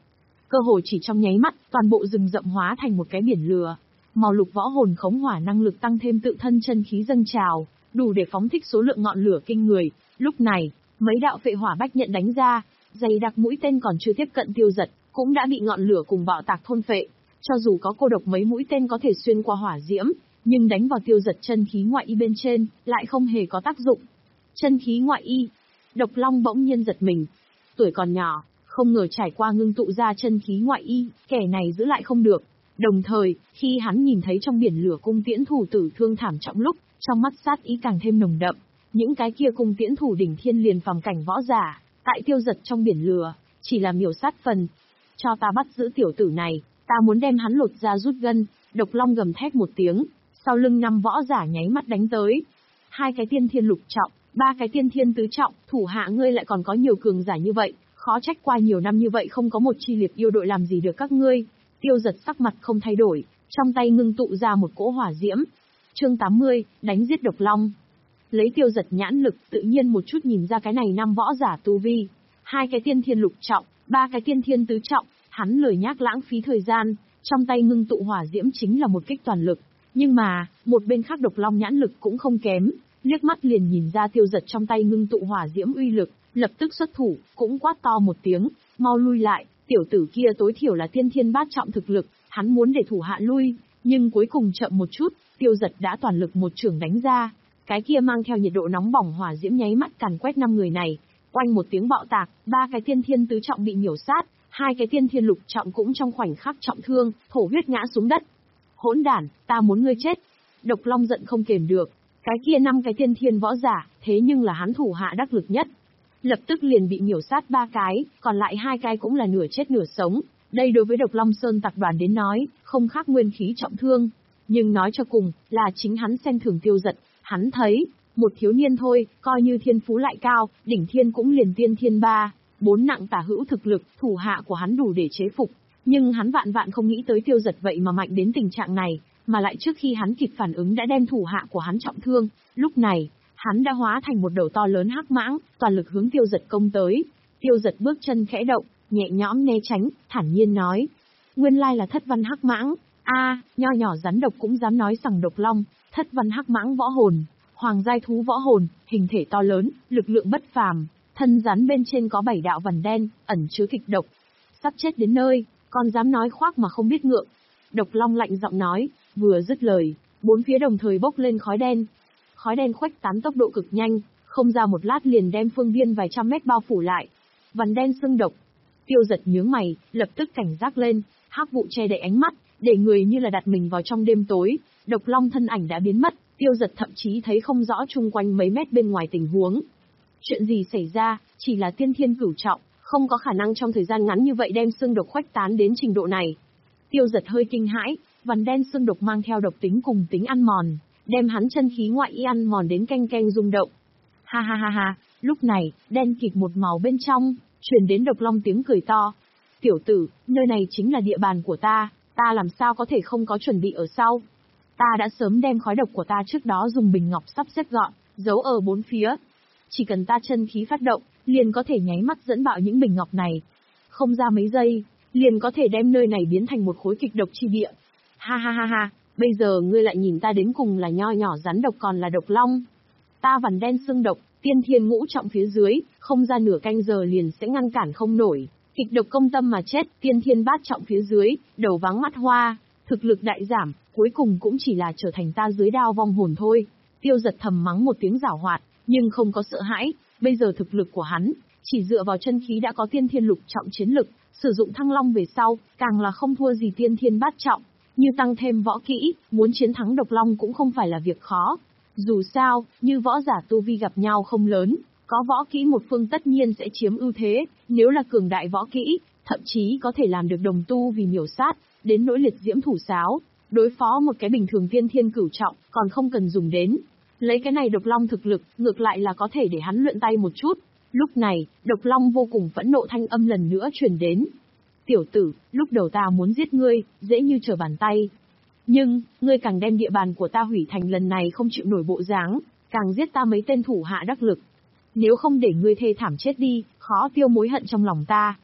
A: Cơ hồ chỉ trong nháy mắt, toàn bộ rừng rậm hóa thành một cái biển lửa. Màu lục võ hồn khống hỏa năng lực tăng thêm tự thân chân khí dâng trào, đủ để phóng thích số lượng ngọn lửa kinh người. Lúc này, mấy đạo phệ hỏa bách nhận đánh ra, dày đặc mũi tên còn chưa tiếp cận Tiêu Dật, cũng đã bị ngọn lửa cùng bạo tạc thôn phệ. Cho dù có cô độc mấy mũi tên có thể xuyên qua hỏa diễm, nhưng đánh vào Tiêu Dật chân khí ngoại y bên trên, lại không hề có tác dụng. Chân khí ngoại y. Độc Long bỗng nhiên giật mình. Tuổi còn nhỏ, không ngờ trải qua ngưng tụ ra chân khí ngoại y, kẻ này giữ lại không được. Đồng thời, khi hắn nhìn thấy trong biển lửa cung tiễn thủ tử thương thảm trọng lúc, trong mắt sát ý càng thêm nồng đậm. Những cái kia cung tiễn thủ đỉnh thiên liền phàm cảnh võ giả, tại Tiêu Dật trong biển lửa, chỉ là miểu sát phần. Cho ta bắt giữ tiểu tử này, ta muốn đem hắn lột ra rút gân. Độc Long gầm thét một tiếng, sau lưng năm võ giả nháy mắt đánh tới. Hai cái tiên thiên lục trọng, ba cái tiên thiên tứ trọng, thủ hạ ngươi lại còn có nhiều cường giả như vậy, khó trách qua nhiều năm như vậy không có một chi liệt yêu đội làm gì được các ngươi. Tiêu Dật sắc mặt không thay đổi, trong tay ngưng tụ ra một cỗ hỏa diễm. Chương tám mươi, đánh giết Độc Long. Lấy Tiêu Dật nhãn lực, tự nhiên một chút nhìn ra cái này năm võ giả tu vi, hai cái tiên thiên lục trọng, ba cái tiên thiên tứ trọng, hắn lười nhác lãng phí thời gian, trong tay ngưng tụ hỏa diễm chính là một kích toàn lực. Nhưng mà, một bên khác Độc Long nhãn lực cũng không kém, liếc mắt liền nhìn ra Tiêu Dật trong tay ngưng tụ hỏa diễm uy lực, lập tức xuất thủ, cũng quát to một tiếng, mau lui lại, tiểu tử kia tối thiểu là tiên thiên bát trọng thực lực, hắn muốn để thủ hạ lui, nhưng cuối cùng chậm một chút, Tiêu Dật đã toàn lực một chưởng đánh ra, cái kia mang theo nhiệt độ nóng bỏng hỏa diễm nháy mắt càn quét năm người này, oanh một tiếng bạo tạc, ba cái tiên thiên tứ trọng bị miểu sát, hai cái tiên thiên lục trọng cũng trong khoảnh khắc trọng thương, thổ huyết ngã xuống đất. Hỗn đản, ta muốn ngươi chết. Độc Long giận không kềm được, cái kia năm cái tiên thiên võ giả, thế nhưng là hắn thủ hạ đắc lực nhất. Lập tức liền bị miểu sát ba cái, còn lại hai cái cũng là nửa chết nửa sống. Đây đối với Độc Long Sơn tập đoàn đến nói, không khác nguyên khí trọng thương. Nhưng nói cho cùng, là chính hắn xem thường Tiêu Dật, hắn thấy, một thiếu niên thôi, coi như thiên phú lại cao, đỉnh thiên cũng liền tiên thiên ba, bốn nặng tả hữu thực lực, thủ hạ của hắn đủ để chế phục. Nhưng hắn vạn vạn không nghĩ tới Tiêu Dật vậy mà mạnh đến tình trạng này, mà lại trước khi hắn kịp phản ứng đã đem thủ hạ của hắn trọng thương. Lúc này, hắn đã hóa thành một đầu to lớn hắc mãng, toàn lực hướng Tiêu Dật công tới. Tiêu Dật bước chân khẽ động, nhẹ nhõm né tránh, thản nhiên nói: nguyên lai là Thất Văn Hắc Mãng. A, à, nho nhỏ rắn độc cũng dám nói rằng Độc Long. Thất Văn Hắc Mãng võ hồn, hoàng giai thú võ hồn, hình thể to lớn, lực lượng bất phàm, thân rắn bên trên có bảy đạo vằn đen, ẩn chứa kịch độc. Sắp chết đến nơi, còn dám nói khoác mà không biết ngượng. Độc Long lạnh giọng nói, vừa dứt lời, bốn phía đồng thời bốc lên khói đen. Khói đen khuếch tán tốc độ cực nhanh, không ra một lát liền đem phương viên vài trăm mét bao phủ lại. Vằn đen xương độc. Tiêu Dật nhướng mày, lập tức cảnh giác lên, hắc vụ che đậy ánh mắt, để người như là đặt mình vào trong đêm tối. Độc Long thân ảnh đã biến mất, Tiêu Dật thậm chí thấy không rõ chung quanh mấy mét bên ngoài tình huống. Chuyện gì xảy ra, chỉ là tiên thiên cửu trọng, không có khả năng trong thời gian ngắn như vậy đem xương độc khuếch tán đến trình độ này. Tiêu Dật hơi kinh hãi, vằn đen xương độc mang theo độc tính cùng tính ăn mòn, đem hắn chân khí ngoại y ăn mòn đến canh canh rung động. Ha ha ha ha, lúc này, đen kịt một màu bên trong, truyền đến Độc Long tiếng cười to. Tiểu tử, nơi này chính là địa bàn của ta, ta làm sao có thể không có chuẩn bị ở sau. Ta đã sớm đem khói độc của ta trước đó dùng bình ngọc sắp xếp gọn, giấu ở bốn phía. Chỉ cần ta chân khí phát động, liền có thể nháy mắt dẫn bạo những bình ngọc này. Không ra mấy giây, liền có thể đem nơi này biến thành một khối kịch độc chi địa. Ha ha ha ha, bây giờ ngươi lại nhìn ta đến cùng là nho nhỏ rắn độc còn là Độc Long. Ta vằn đen xương độc, tiên thiên ngũ trọng phía dưới, không ra nửa canh giờ liền sẽ ngăn cản không nổi. Kịch độc công tâm mà chết, tiên thiên bát trọng phía dưới, đầu váng mắt hoa, thực lực đại giảm, cuối cùng cũng chỉ là trở thành ta dưới đao vong hồn thôi. Tiêu Dật thầm mắng một tiếng giảo hoạt, nhưng không có sợ hãi, bây giờ thực lực của hắn, chỉ dựa vào chân khí đã có tiên thiên lục trọng chiến lực, sử dụng Thăng Long về sau, càng là không thua gì tiên thiên bát trọng, như tăng thêm võ kỹ, muốn chiến thắng Độc Long cũng không phải là việc khó. Dù sao, như võ giả tu vi gặp nhau không lớn, có võ kỹ một phương tất nhiên sẽ chiếm ưu thế, nếu là cường đại võ kỹ, thậm chí có thể làm được đồng tu vì miểu sát, đến nỗi liệt diễm thủ sáo, đối phó một cái bình thường tiên thiên cửu trọng, còn không cần dùng đến. Lấy cái này Độc Long thực lực, ngược lại là có thể để hắn luyện tay một chút. Lúc này, Độc Long vô cùng phẫn nộ thanh âm lần nữa truyền đến. Tiểu tử, lúc đầu ta muốn giết ngươi, dễ như trở bàn tay. Nhưng, ngươi càng đem địa bàn của ta hủy thành lần này không chịu nổi bộ dáng, càng giết ta mấy tên thủ hạ đắc lực. Nếu không để ngươi thê thảm chết đi, khó tiêu mối hận trong lòng ta.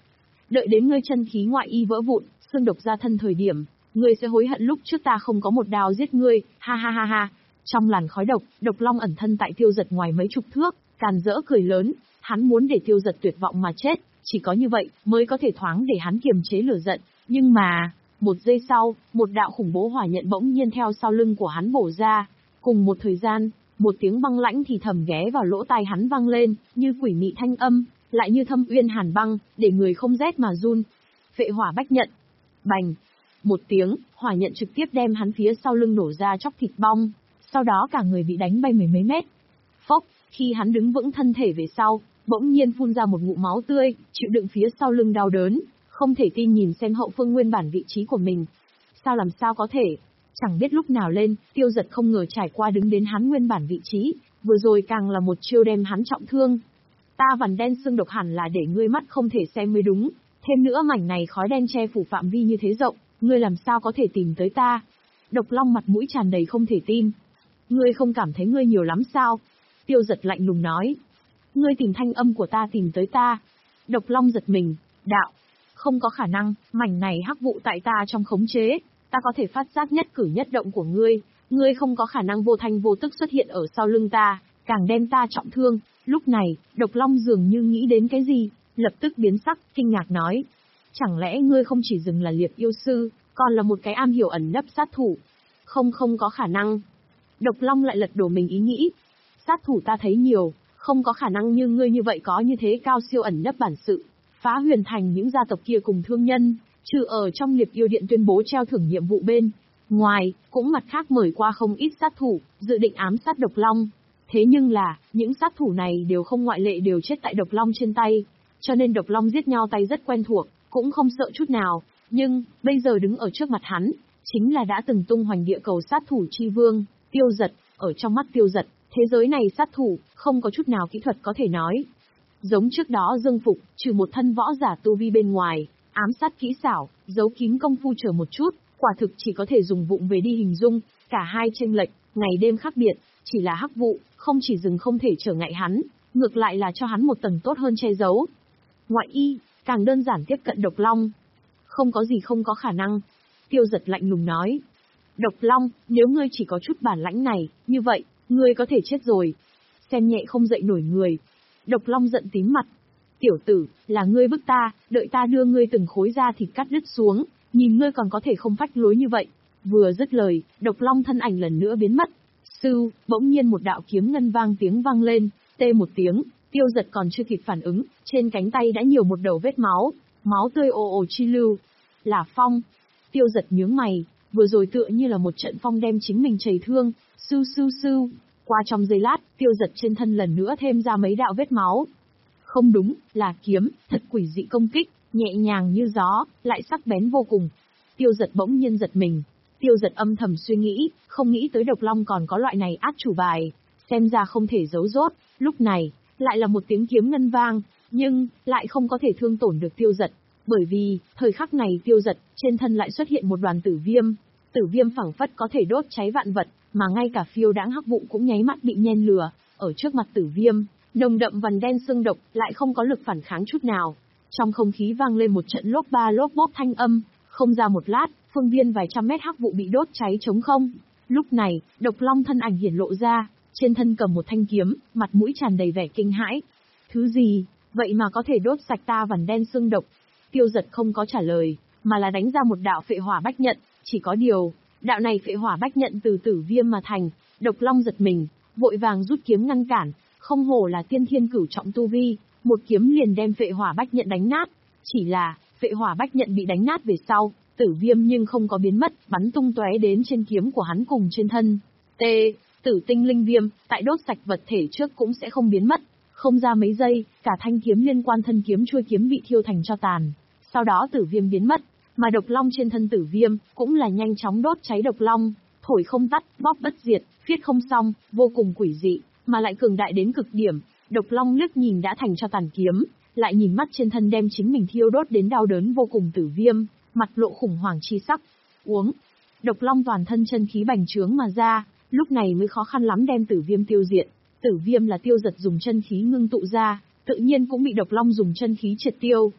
A: đợi đến ngươi chân khí ngoại y vỡ vụn, xương độc ra thân thời điểm, ngươi sẽ hối hận lúc trước ta không có một đao giết ngươi, ha ha ha ha. Trong làn khói độc, Độc Long ẩn thân tại Tiêu Giật ngoài mấy chục thước, càn rỡ cười lớn, hắn muốn để Tiêu Giật tuyệt vọng mà chết, chỉ có như vậy mới có thể thoáng để hắn kiềm chế lửa giận, nhưng mà, một giây sau, một đạo khủng bố hỏa nhận bỗng nhiên theo sau lưng của hắn bổ ra, cùng một thời gian, một tiếng băng lãnh thì thầm ghé vào lỗ tai hắn vang lên, như quỷ mị thanh âm, lại như thâm uyên hàn băng, để người không rét mà run. Phệ hỏa bách nhận. Bành. Một tiếng, hỏa nhận trực tiếp đem hắn phía sau lưng nổ ra chóc thịt bong, sau đó cả người bị đánh bay mười mấy mét. Phốc, khi hắn đứng vững thân thể về sau, bỗng nhiên phun ra một ngụm máu tươi, chịu đựng phía sau lưng đau đớn, không thể tin nhìn xem hậu phương nguyên bản vị trí của mình. Sao làm sao có thể? Chẳng biết lúc nào lên, Tiêu Giật không ngờ trải qua đứng đến hắn nguyên bản vị trí, vừa rồi càng là một chiêu đem hắn trọng thương. Ta vằn đen xương độc hẳn là để ngươi mắt không thể xem mới đúng, thêm nữa mảnh này khói đen che phủ phạm vi như thế rộng, ngươi làm sao có thể tìm tới ta? Độc Long mặt mũi tràn đầy không thể tin. Ngươi không cảm thấy ngươi nhiều lắm sao? Tiêu Giật lạnh lùng nói. Ngươi tìm thanh âm của ta tìm tới ta. Độc Long giật mình, đạo. Không có khả năng, mảnh này hắc vụ tại ta trong khống chế, ta có thể phát giác nhất cử nhất động của ngươi, ngươi không có khả năng vô thanh vô tức xuất hiện ở sau lưng ta, càng đem ta trọng thương. Lúc này, Độc Long dường như nghĩ đến cái gì, lập tức biến sắc, kinh ngạc nói. Chẳng lẽ ngươi không chỉ dừng là liệp yêu sư, còn là một cái am hiểu ẩn nấp sát thủ? Không không có khả năng. Độc Long lại lật đổ mình ý nghĩ. Sát thủ ta thấy nhiều, không có khả năng như ngươi như vậy có như thế cao siêu ẩn nấp bản sự. Phá huyền thành những gia tộc kia cùng thương nhân, trừ ở trong liệp yêu điện tuyên bố treo thưởng nhiệm vụ bên ngoài, cũng mặt khác mời qua không ít sát thủ, dự định ám sát Độc Long. Thế nhưng là, những sát thủ này đều không ngoại lệ đều chết tại Độc Long trên tay, cho nên Độc Long giết nhau tay rất quen thuộc, cũng không sợ chút nào. Nhưng, bây giờ đứng ở trước mặt hắn, chính là đã từng tung hoành địa cầu sát thủ chi vương, Tiêu Giật. Ở trong mắt Tiêu Giật, thế giới này sát thủ, không có chút nào kỹ thuật có thể nói. Giống trước đó Dương Phục, trừ một thân võ giả tu vi bên ngoài, ám sát kỹ xảo, giấu kín công phu chờ một chút, quả thực chỉ có thể dùng vụng về đi hình dung, cả hai chênh lệch, ngày đêm khác biệt, chỉ là hắc vụ, không chỉ dừng không thể trở ngại hắn, ngược lại là cho hắn một tầng tốt hơn che giấu. Ngoại y, càng đơn giản tiếp cận Độc Long. Không có gì không có khả năng. Tiêu Giật lạnh lùng nói. Độc Long, nếu ngươi chỉ có chút bản lãnh này, như vậy, ngươi có thể chết rồi. Xem nhẹ không dậy nổi người. Độc Long giận tím mặt. Tiểu tử, là ngươi bức ta, đợi ta đưa ngươi từng khối da thịt cắt đứt xuống, nhìn ngươi còn có thể không phách lối như vậy. Vừa dứt lời, Độc Long thân ảnh lần nữa biến mất. Sư, bỗng nhiên một đạo kiếm ngân vang tiếng vang lên, tê một tiếng, Tiêu Giật còn chưa kịp phản ứng, trên cánh tay đã nhiều một đầu vết máu, máu tươi ồ ồ chi lưu. Là phong. Tiêu Giật nhướng mày, vừa rồi tựa như là một trận phong đem chính mình chảy thương, sưu sưu sưu. Qua trong giây lát, Tiêu Giật trên thân lần nữa thêm ra mấy đạo vết máu. Không đúng, là kiếm, thật quỷ dị công kích, nhẹ nhàng như gió, lại sắc bén vô cùng. Tiêu Giật bỗng nhiên giật mình. Tiêu Giật âm thầm suy nghĩ, không nghĩ tới Độc Long còn có loại này át chủ bài, xem ra không thể giấu rốt. Lúc này, lại là một tiếng kiếm ngân vang, nhưng lại không có thể thương tổn được Tiêu Giật, bởi vì thời khắc này Tiêu Giật trên thân lại xuất hiện một đoàn tử viêm. Tử viêm phảng phất có thể đốt cháy vạn vật, mà ngay cả phiêu đãng hắc vụ cũng nháy mắt bị nhen lửa. Ở trước mặt tử viêm, nồng đậm vằn đen xương độc lại không có lực phản kháng chút nào. Trong không khí vang lên một trận lốp ba lốp bốp thanh âm, không ra một lát, phương viên vài trăm mét hắc vụ bị đốt cháy trống không. Lúc này, Độc Long thân ảnh hiển lộ ra, trên thân cầm một thanh kiếm, mặt mũi tràn đầy vẻ kinh hãi. Thứ gì, vậy mà có thể đốt sạch ta vằn đen xương độc? Tiêu Giật không có trả lời, mà là đánh ra một đạo phệ hỏa bách nhận, chỉ có điều, đạo này phệ hỏa bách nhận từ tử viêm mà thành. Độc Long giật mình, vội vàng rút kiếm ngăn cản, không hổ là tiên thiên cửu trọng tu vi, một kiếm liền đem phệ hỏa bách nhận đánh nát. Chỉ là, phệ hỏa bách nhận bị đánh nát về sau, tử viêm nhưng không có biến mất, bắn tung tóe đến trên kiếm của hắn cùng trên thân. T, tử tinh linh viêm, tại đốt sạch vật thể trước cũng sẽ không biến mất. Không ra mấy giây, cả thanh kiếm liên quan thân kiếm chuôi kiếm bị thiêu thành tro tàn. Sau đó tử viêm biến mất, mà Độc Long trên thân tử viêm cũng là nhanh chóng đốt cháy Độc Long, thổi không tắt, bóp bất diệt, viết không xong, vô cùng quỷ dị, mà lại cường đại đến cực điểm. Độc Long liếc nhìn đã thành tro tàn kiếm, lại nhìn mắt trên thân đem chính mình thiêu đốt đến đau đớn vô cùng tử viêm, mặt lộ khủng hoảng chi sắc. Uống. Độc Long toàn thân chân khí bành trướng mà ra, lúc này mới khó khăn lắm đem tử viêm tiêu diệt. Tử viêm là Tiêu Giật dùng chân khí ngưng tụ ra, tự nhiên cũng bị Độc Long dùng chân khí triệt tiêu.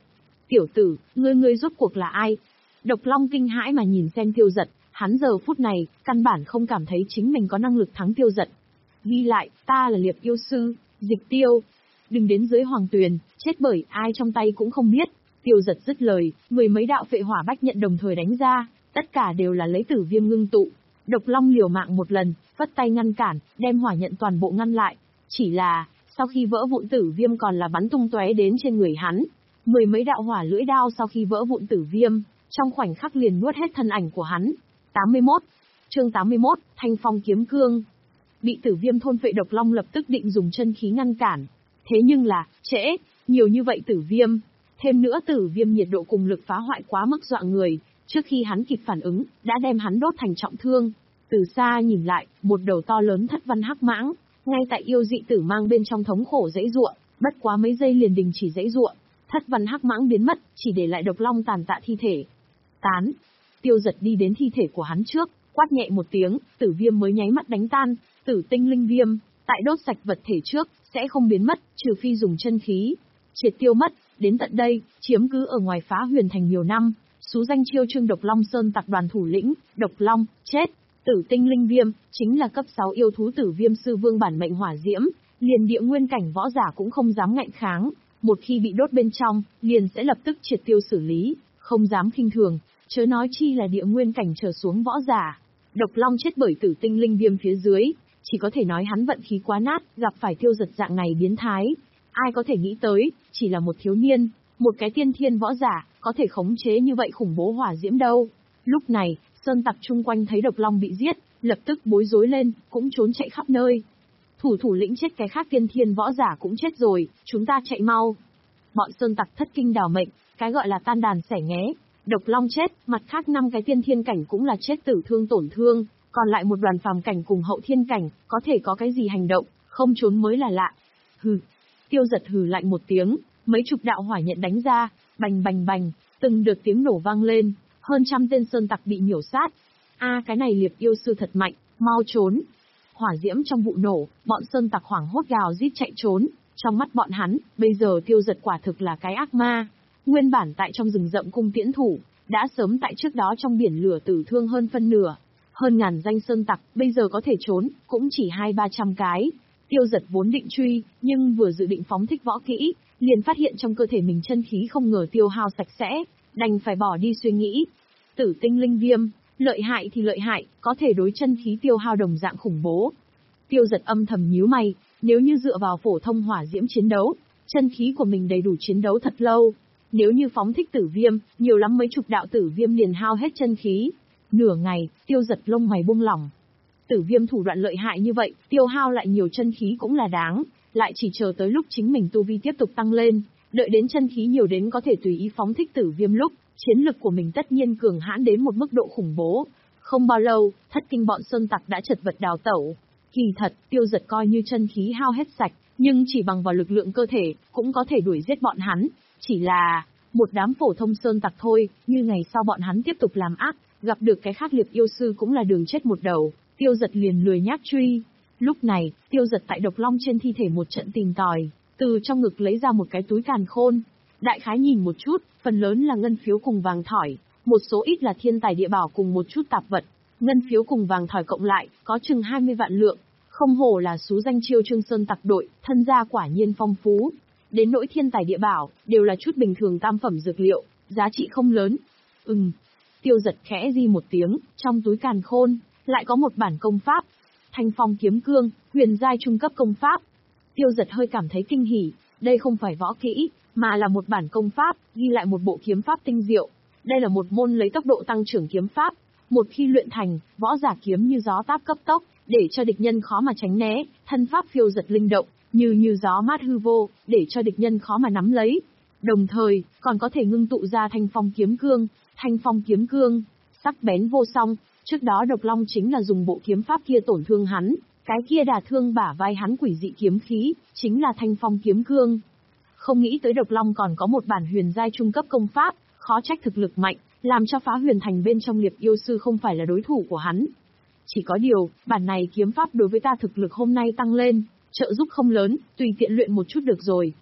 A: Tiểu tử, ngươi ngươi rốt cuộc là ai? Độc Long kinh hãi mà nhìn xem Tiêu Dật, hắn giờ phút này, căn bản không cảm thấy chính mình có năng lực thắng Tiêu Dật. Ghi lại, ta là Liệp yêu sư, Dịch Tiêu. Đừng đến dưới hoàng tuyền, chết bởi ai trong tay cũng không biết. Tiêu Dật dứt lời, mười mấy đạo phệ hỏa bách nhận đồng thời đánh ra, tất cả đều là lấy tử viêm ngưng tụ. Độc Long liều mạng một lần, vất tay ngăn cản, đem hỏa nhận toàn bộ ngăn lại. Chỉ là, sau khi vỡ vụn tử viêm còn là bắn tung tóe đến trên người hắn. Mười mấy đạo hỏa lưỡi đao sau khi vỡ vụn tử viêm, trong khoảnh khắc liền nuốt hết thân ảnh của hắn. tám mươi mốt. Chương tám mươi mốt, Thanh Phong kiếm cương. Bị tử viêm thôn phệ Độc Long lập tức định dùng chân khí ngăn cản. Thế nhưng là, trễ, nhiều như vậy tử viêm. Thêm nữa tử viêm nhiệt độ cùng lực phá hoại quá mức dọa người, trước khi hắn kịp phản ứng, đã đem hắn đốt thành trọng thương. Từ xa nhìn lại, một đầu to lớn thất văn hắc mãng, ngay tại yêu dị tử mang bên trong thống khổ dãy ruộng, bất quá mấy giây liền đình chỉ dãy ruộng. Thất văn hắc mãng biến mất, chỉ để lại Độc Long tàn tạ thi thể. Tán. Tiêu Dật đi đến thi thể của hắn trước, quát nhẹ một tiếng, tử viêm mới nháy mắt đánh tan. Tử tinh linh viêm, tại đốt sạch vật thể trước, sẽ không biến mất, trừ phi dùng chân khí. Triệt tiêu mất, đến tận đây, chiếm cứ ở ngoài Phá Huyền Thành nhiều năm, xú danh chiêu trương Độc Long Sơn tặc đoàn thủ lĩnh, Độc Long, chết. Tử tinh linh viêm, chính là cấp sáu yêu thú tử viêm sư vương bản mệnh hỏa diễm, liền địa nguyên cảnh võ giả cũng không dám ngạnh kháng, một khi bị đốt bên trong, liền sẽ lập tức triệt tiêu xử lý, không dám khinh thường, chớ nói chi là địa nguyên cảnh trở xuống võ giả. Độc Long chết bởi tử tinh linh viêm phía dưới, chỉ có thể nói hắn vận khí quá nát, gặp phải Tiêu Dật dạng này biến thái. Ai có thể nghĩ tới, chỉ là một thiếu niên, một cái tiên thiên võ giả, có thể khống chế như vậy khủng bố hỏa diễm đâu. Lúc này, sơn tặc chung quanh thấy Độc Long bị giết, lập tức bối rối lên, cũng trốn chạy khắp nơi. Thủ thủ lĩnh chết cái khác tiên thiên võ giả cũng chết rồi, chúng ta chạy mau. Bọn sơn tặc thất kinh đảo mệnh, cái gọi là tan đàn xẻ nghé. Độc Long chết, mặt khác năm cái tiên thiên cảnh cũng là chết tử thương tổn thương, còn lại một đoàn phàm cảnh cùng hậu thiên cảnh, có thể có cái gì hành động, không trốn mới là lạ. Hừ. Tiêu Dật hừ lạnh một tiếng, mấy chục đạo hỏa nhận đánh ra, bành bành bành, từng đợt tiếng nổ vang lên, hơn trăm tên sơn tặc bị miểu sát. A à, cái này Liệp yêu sư thật mạnh, mau trốn. Hỏa diễm trong vụ nổ, bọn sơn tặc hoảng hốt gào rít chạy trốn, trong mắt bọn hắn, bây giờ Tiêu Dật quả thực là cái ác ma. Nguyên bản tại trong rừng rậm cung tiễn thủ, đã sớm tại trước đó trong biển lửa tử thương hơn phân nửa. Hơn ngàn danh sơn tặc, bây giờ có thể trốn, cũng chỉ hai ba trăm cái. Tiêu Dật vốn định truy, nhưng vừa dự định phóng thích võ kỹ, liền phát hiện trong cơ thể mình chân khí không ngờ tiêu hao sạch sẽ, đành phải bỏ đi suy nghĩ. Tử tinh linh viêm, lợi hại thì lợi hại, có thể đối chân khí tiêu hao đồng dạng khủng bố. Tiêu Dật âm thầm nhíu mày, nếu như dựa vào phổ thông hỏa diễm chiến đấu, chân khí của mình đầy đủ chiến đấu thật lâu. Nếu như phóng thích tử viêm, nhiều lắm mấy chục đạo tử viêm liền hao hết chân khí. Nửa ngày, Tiêu Dật lông mày buông lỏng. Tử viêm thủ đoạn lợi hại như vậy, tiêu hao lại nhiều chân khí cũng là đáng, lại chỉ chờ tới lúc chính mình tu vi tiếp tục tăng lên, đợi đến chân khí nhiều đến có thể tùy ý phóng thích tử viêm lúc, chiến lực của mình tất nhiên cường hãn đến một mức độ khủng bố. Không bao lâu, thất kinh bọn sơn tặc đã chật vật đào tẩu. Kỳ thật, Tiêu Dật coi như chân khí hao hết sạch, nhưng chỉ bằng vào lực lượng cơ thể, cũng có thể đuổi giết bọn hắn. Chỉ là, một đám phổ thông sơn tặc thôi, như ngày sau bọn hắn tiếp tục làm ác, gặp được cái khác Liệp yêu sư cũng là đường chết một đầu. Tiêu Dật liền lười nhác truy. Lúc này, Tiêu Dật tại Độc Long trên thi thể một trận tìm tòi, từ trong ngực lấy ra một cái túi càn khôn. Đại khái nhìn một chút, phần lớn là ngân phiếu cùng vàng thỏi, một số ít là thiên tài địa bảo cùng một chút tạp vật. Ngân phiếu cùng vàng thỏi cộng lại, có chừng hai mươi vạn lượng. Không hổ là xú danh chiêu trương sơn tặc đội, thân gia quả nhiên phong phú. Đến nỗi thiên tài địa bảo, đều là chút bình thường tam phẩm dược liệu, giá trị không lớn. Ừm. Tiêu Dật khẽ di một tiếng, trong túi càn khôn, lại có một bản công pháp. Thanh Phong kiếm cương, huyền giai trung cấp công pháp. Tiêu Dật hơi cảm thấy kinh hỉ, đây không phải võ kỹ, mà là một bản công pháp, ghi lại một bộ kiếm pháp tinh diệu. Đây là một môn lấy tốc độ tăng trưởng kiếm pháp. Một khi luyện thành, võ giả kiếm như gió táp cấp tốc, để cho địch nhân khó mà tránh né, thân pháp phiêu giật linh động, như như gió mát hư vô, để cho địch nhân khó mà nắm lấy. Đồng thời, còn có thể ngưng tụ ra Thanh Phong kiếm cương. Thanh Phong kiếm cương, sắc bén vô song. Trước đó Độc Long chính là dùng bộ kiếm pháp kia tổn thương hắn, cái kia đả thương bả vai hắn quỷ dị kiếm khí, chính là Thanh Phong kiếm cương. Không nghĩ tới Độc Long còn có một bản huyền giai trung cấp công pháp, khó trách thực lực mạnh, làm cho Phá Huyền Thành bên trong Liệp yêu sư không phải là đối thủ của hắn. Chỉ có điều, bản này kiếm pháp đối với ta thực lực hôm nay tăng lên, trợ giúp không lớn, tùy tiện luyện một chút được rồi.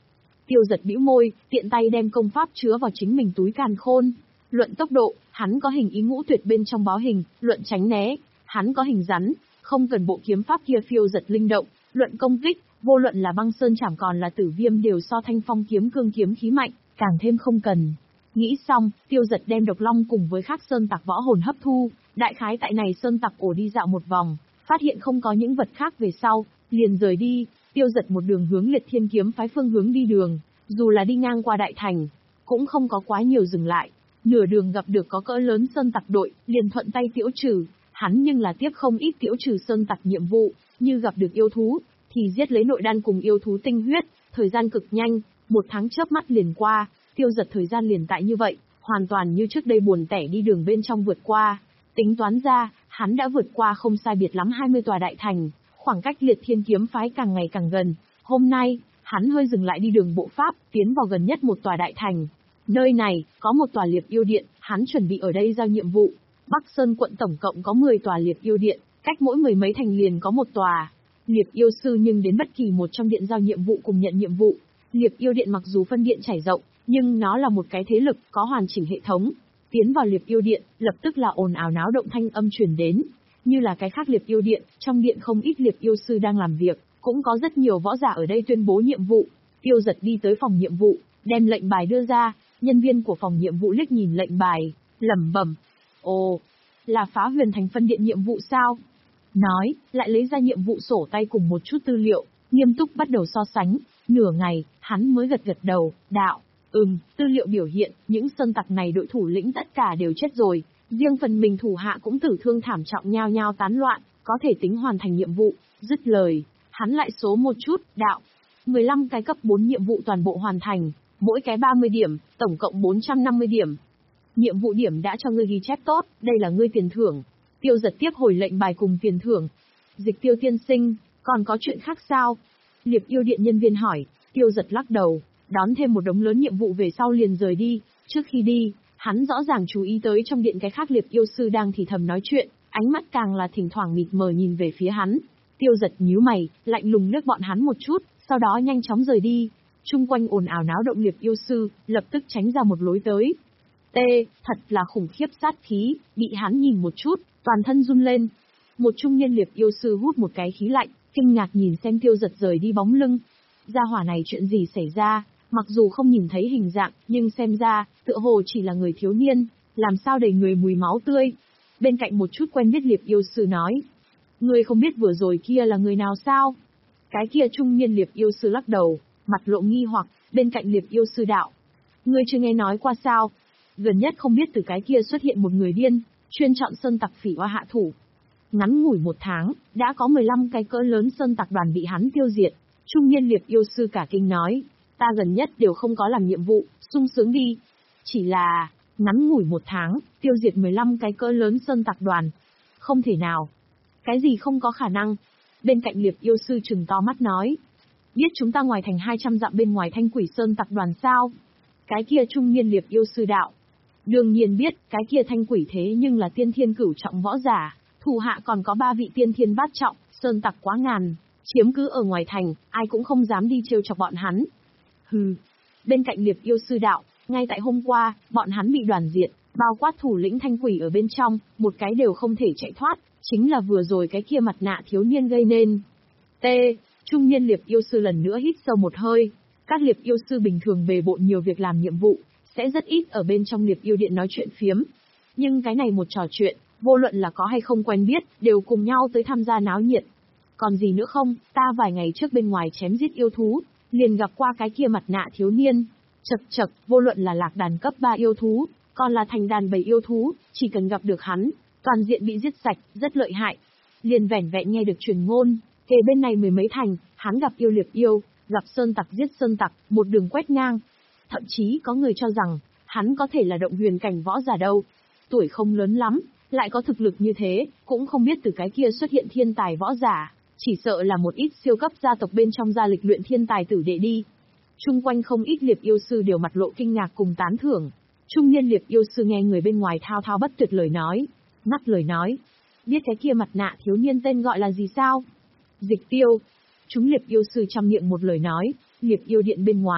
A: Tiêu Giật bĩu môi, tiện tay đem công pháp chứa vào chính mình túi càn khôn. Luận tốc độ, hắn có hình ý ngũ tuyệt bên trong bó hình, luận tránh né, hắn có hình rắn, không cần bộ kiếm pháp kia phiêu giật linh động, luận công kích, vô luận là băng sơn chảm còn là tử viêm đều so thanh phong kiếm cương kiếm khí mạnh, càng thêm không cần. Nghĩ xong, Tiêu Giật đem độc long cùng với khắc sơn tặc võ hồn hấp thu, đại khái tại này sơn tặc ổ đi dạo một vòng, phát hiện không có những vật khác về sau, liền rời đi. Tiêu Giật một đường hướng Liệt Thiên kiếm phái phương hướng đi đường, dù là đi ngang qua đại thành, cũng không có quá nhiều dừng lại. Nửa đường gặp được có cỡ lớn sơn tặc đội, liền thuận tay tiễu trừ, hắn nhưng là tiếp không ít tiễu trừ sơn tặc nhiệm vụ, như gặp được yêu thú, thì giết lấy nội đan cùng yêu thú tinh huyết, thời gian cực nhanh, một tháng chớp mắt liền qua. Tiêu Giật thời gian liền tại như vậy, hoàn toàn như trước đây buồn tẻ đi đường bên trong vượt qua. Tính toán ra, hắn đã vượt qua không sai biệt lắm hai mươi tòa đại thành, khoảng cách Liệt Thiên kiếm phái càng ngày càng gần. Hôm nay, hắn hơi dừng lại đi đường bộ pháp, tiến vào gần nhất một tòa đại thành. Nơi này, có một tòa liệp yêu điện, hắn chuẩn bị ở đây giao nhiệm vụ. Bắc Sơn quận tổng cộng có mười tòa liệp yêu điện, cách mỗi mười mấy thành liền có một tòa. Liệp yêu sư nhưng đến bất kỳ một trong điện giao nhiệm vụ cùng nhận nhiệm vụ. Liệp yêu điện mặc dù phân điện trải rộng, nhưng nó là một cái thế lực có hoàn chỉnh hệ thống. Tiến vào liệp yêu điện, lập tức là ồn ào náo động thanh âm truyền đến. Như là cái khác liệp yêu điện, trong điện không ít liệp yêu sư đang làm việc, cũng có rất nhiều võ giả ở đây tuyên bố nhiệm vụ. Tiêu Giật đi tới phòng nhiệm vụ, đem lệnh bài đưa ra, nhân viên của phòng nhiệm vụ liếc nhìn lệnh bài, lẩm bẩm: "Ồ, là Phá Huyền Thành phân điện nhiệm vụ sao?" Nói, lại lấy ra nhiệm vụ sổ tay cùng một chút tư liệu, nghiêm túc bắt đầu so sánh. Nửa ngày, hắn mới gật gật đầu, đạo: "Ừm, tư liệu biểu hiện, những sơn tặc này đội thủ lĩnh tất cả đều chết rồi, riêng phần mình thủ hạ cũng tử thương thảm trọng nhao nhao tán loạn, có thể tính hoàn thành nhiệm vụ." Dứt lời, hắn lại số một chút, đạo: mười lăm cái cấp bốn nhiệm vụ toàn bộ hoàn thành, mỗi cái ba mươi điểm, tổng cộng bốn trăm năm mươi điểm. Nhiệm vụ điểm đã cho ngươi ghi chép tốt, đây là ngươi tiền thưởng. Tiêu Giật tiếp hồi lệnh bài cùng tiền thưởng. Dịch Tiêu tiên sinh, còn có chuyện khác sao? Liệp yêu điện nhân viên hỏi. Tiêu Giật lắc đầu, đón thêm một đống lớn nhiệm vụ về sau liền rời đi. Trước khi đi, hắn rõ ràng chú ý tới trong điện cái khác liệp yêu sư đang thì thầm nói chuyện, ánh mắt càng là thỉnh thoảng mịt mờ nhìn về phía hắn. Tiêu Giật nhíu mày, lạnh lùng liếc bọn hắn một chút, sau đó nhanh chóng rời đi. Trung quanh ồn ào náo động liệp yêu sư, lập tức tránh ra một lối tới. T, thật là khủng khiếp sát khí, bị hắn nhìn một chút, toàn thân run lên. Một trung niên liệp yêu sư hút một cái khí lạnh, kinh ngạc nhìn xem Tiêu Giật rời đi bóng lưng. Gia hỏa này chuyện gì xảy ra, mặc dù không nhìn thấy hình dạng, nhưng xem ra, tựa hồ chỉ là người thiếu niên, làm sao đầy người mùi máu tươi. Bên cạnh một chút quen biết liệp yêu sư nói: "Ngươi không biết vừa rồi kia là người nào sao?" Cái kia trung niên liệp yêu sư lắc đầu, mặt lộ nghi hoặc, bên cạnh liệp yêu sư đạo: "Ngươi chưa nghe nói qua sao? Gần nhất không biết từ cái kia xuất hiện một người điên, chuyên chọn sơn tặc phỉ oa hạ thủ. Ngắn ngủi một tháng, đã có mười lăm cái cỡ lớn sơn tặc đoàn bị hắn tiêu diệt." Trung niên liệp yêu sư cả kinh nói: "Ta gần nhất đều không có làm nhiệm vụ, sung sướng đi. Chỉ là, ngắn ngủi một tháng, tiêu diệt mười lăm cái cỡ lớn sơn tặc đoàn. Không thể nào. Cái gì không có khả năng?" Bên cạnh liệp yêu sư trừng to mắt nói: "Biết chúng ta ngoài thành hai trăm dặm bên ngoài Thanh Quỷ Sơn tặc đoàn sao?" Cái kia trung niên liệp yêu sư đạo: "Đương nhiên biết, cái kia Thanh Quỷ thế nhưng là tiên thiên cửu trọng võ giả, thủ hạ còn có ba vị tiên thiên bát trọng, sơn tặc quá ngàn, chiếm cứ ở ngoài thành, ai cũng không dám đi trêu chọc bọn hắn." Hừ. Bên cạnh liệp yêu sư đạo: "Ngay tại hôm qua, bọn hắn bị đoàn diệt, bao quát thủ lĩnh Thanh Quỷ ở bên trong, một cái đều không thể chạy thoát, chính là vừa rồi cái kia mặt nạ thiếu niên gây nên." T. Trung niên liệp yêu sư lần nữa hít sâu một hơi. Các liệp yêu sư bình thường bề bộn nhiều việc làm nhiệm vụ, sẽ rất ít ở bên trong liệp yêu điện nói chuyện phiếm. Nhưng cái này một trò chuyện, vô luận là có hay không quen biết, đều cùng nhau tới tham gia náo nhiệt. Còn gì nữa không, ta vài ngày trước bên ngoài chém giết yêu thú, liền gặp qua cái kia mặt nạ thiếu niên. Chật chật, vô luận là lạc đàn cấp ba yêu thú, còn là thành đàn bầy yêu thú, chỉ cần gặp được hắn, toàn diện bị giết sạch, rất lợi hại. Liền vẻn vẹn nghe được truyền ngôn, kề bên này mười mấy thành, hắn gặp yêu liệp yêu, gặp sơn tặc giết sơn tặc, một đường quét ngang. Thậm chí có người cho rằng, hắn có thể là động huyền cảnh võ giả đâu. Tuổi không lớn lắm, lại có thực lực như thế, cũng không biết từ cái kia xuất hiện thiên tài võ giả, chỉ sợ là một ít siêu cấp gia tộc bên trong gia lịch luyện thiên tài tử đệ đi. Trung quanh không ít liệp yêu sư đều mặt lộ kinh ngạc cùng tán thưởng. Trung niên liệp yêu sư nghe người bên ngoài thao thao bất tuyệt lời nói, ngắt lời nói: "Biết cái kia mặt nạ thiếu niên tên gọi là gì sao?" "Dịch Tiêu." Chúng liệp yêu sư trăm miệng một lời nói. Liệp yêu điện bên ngoài,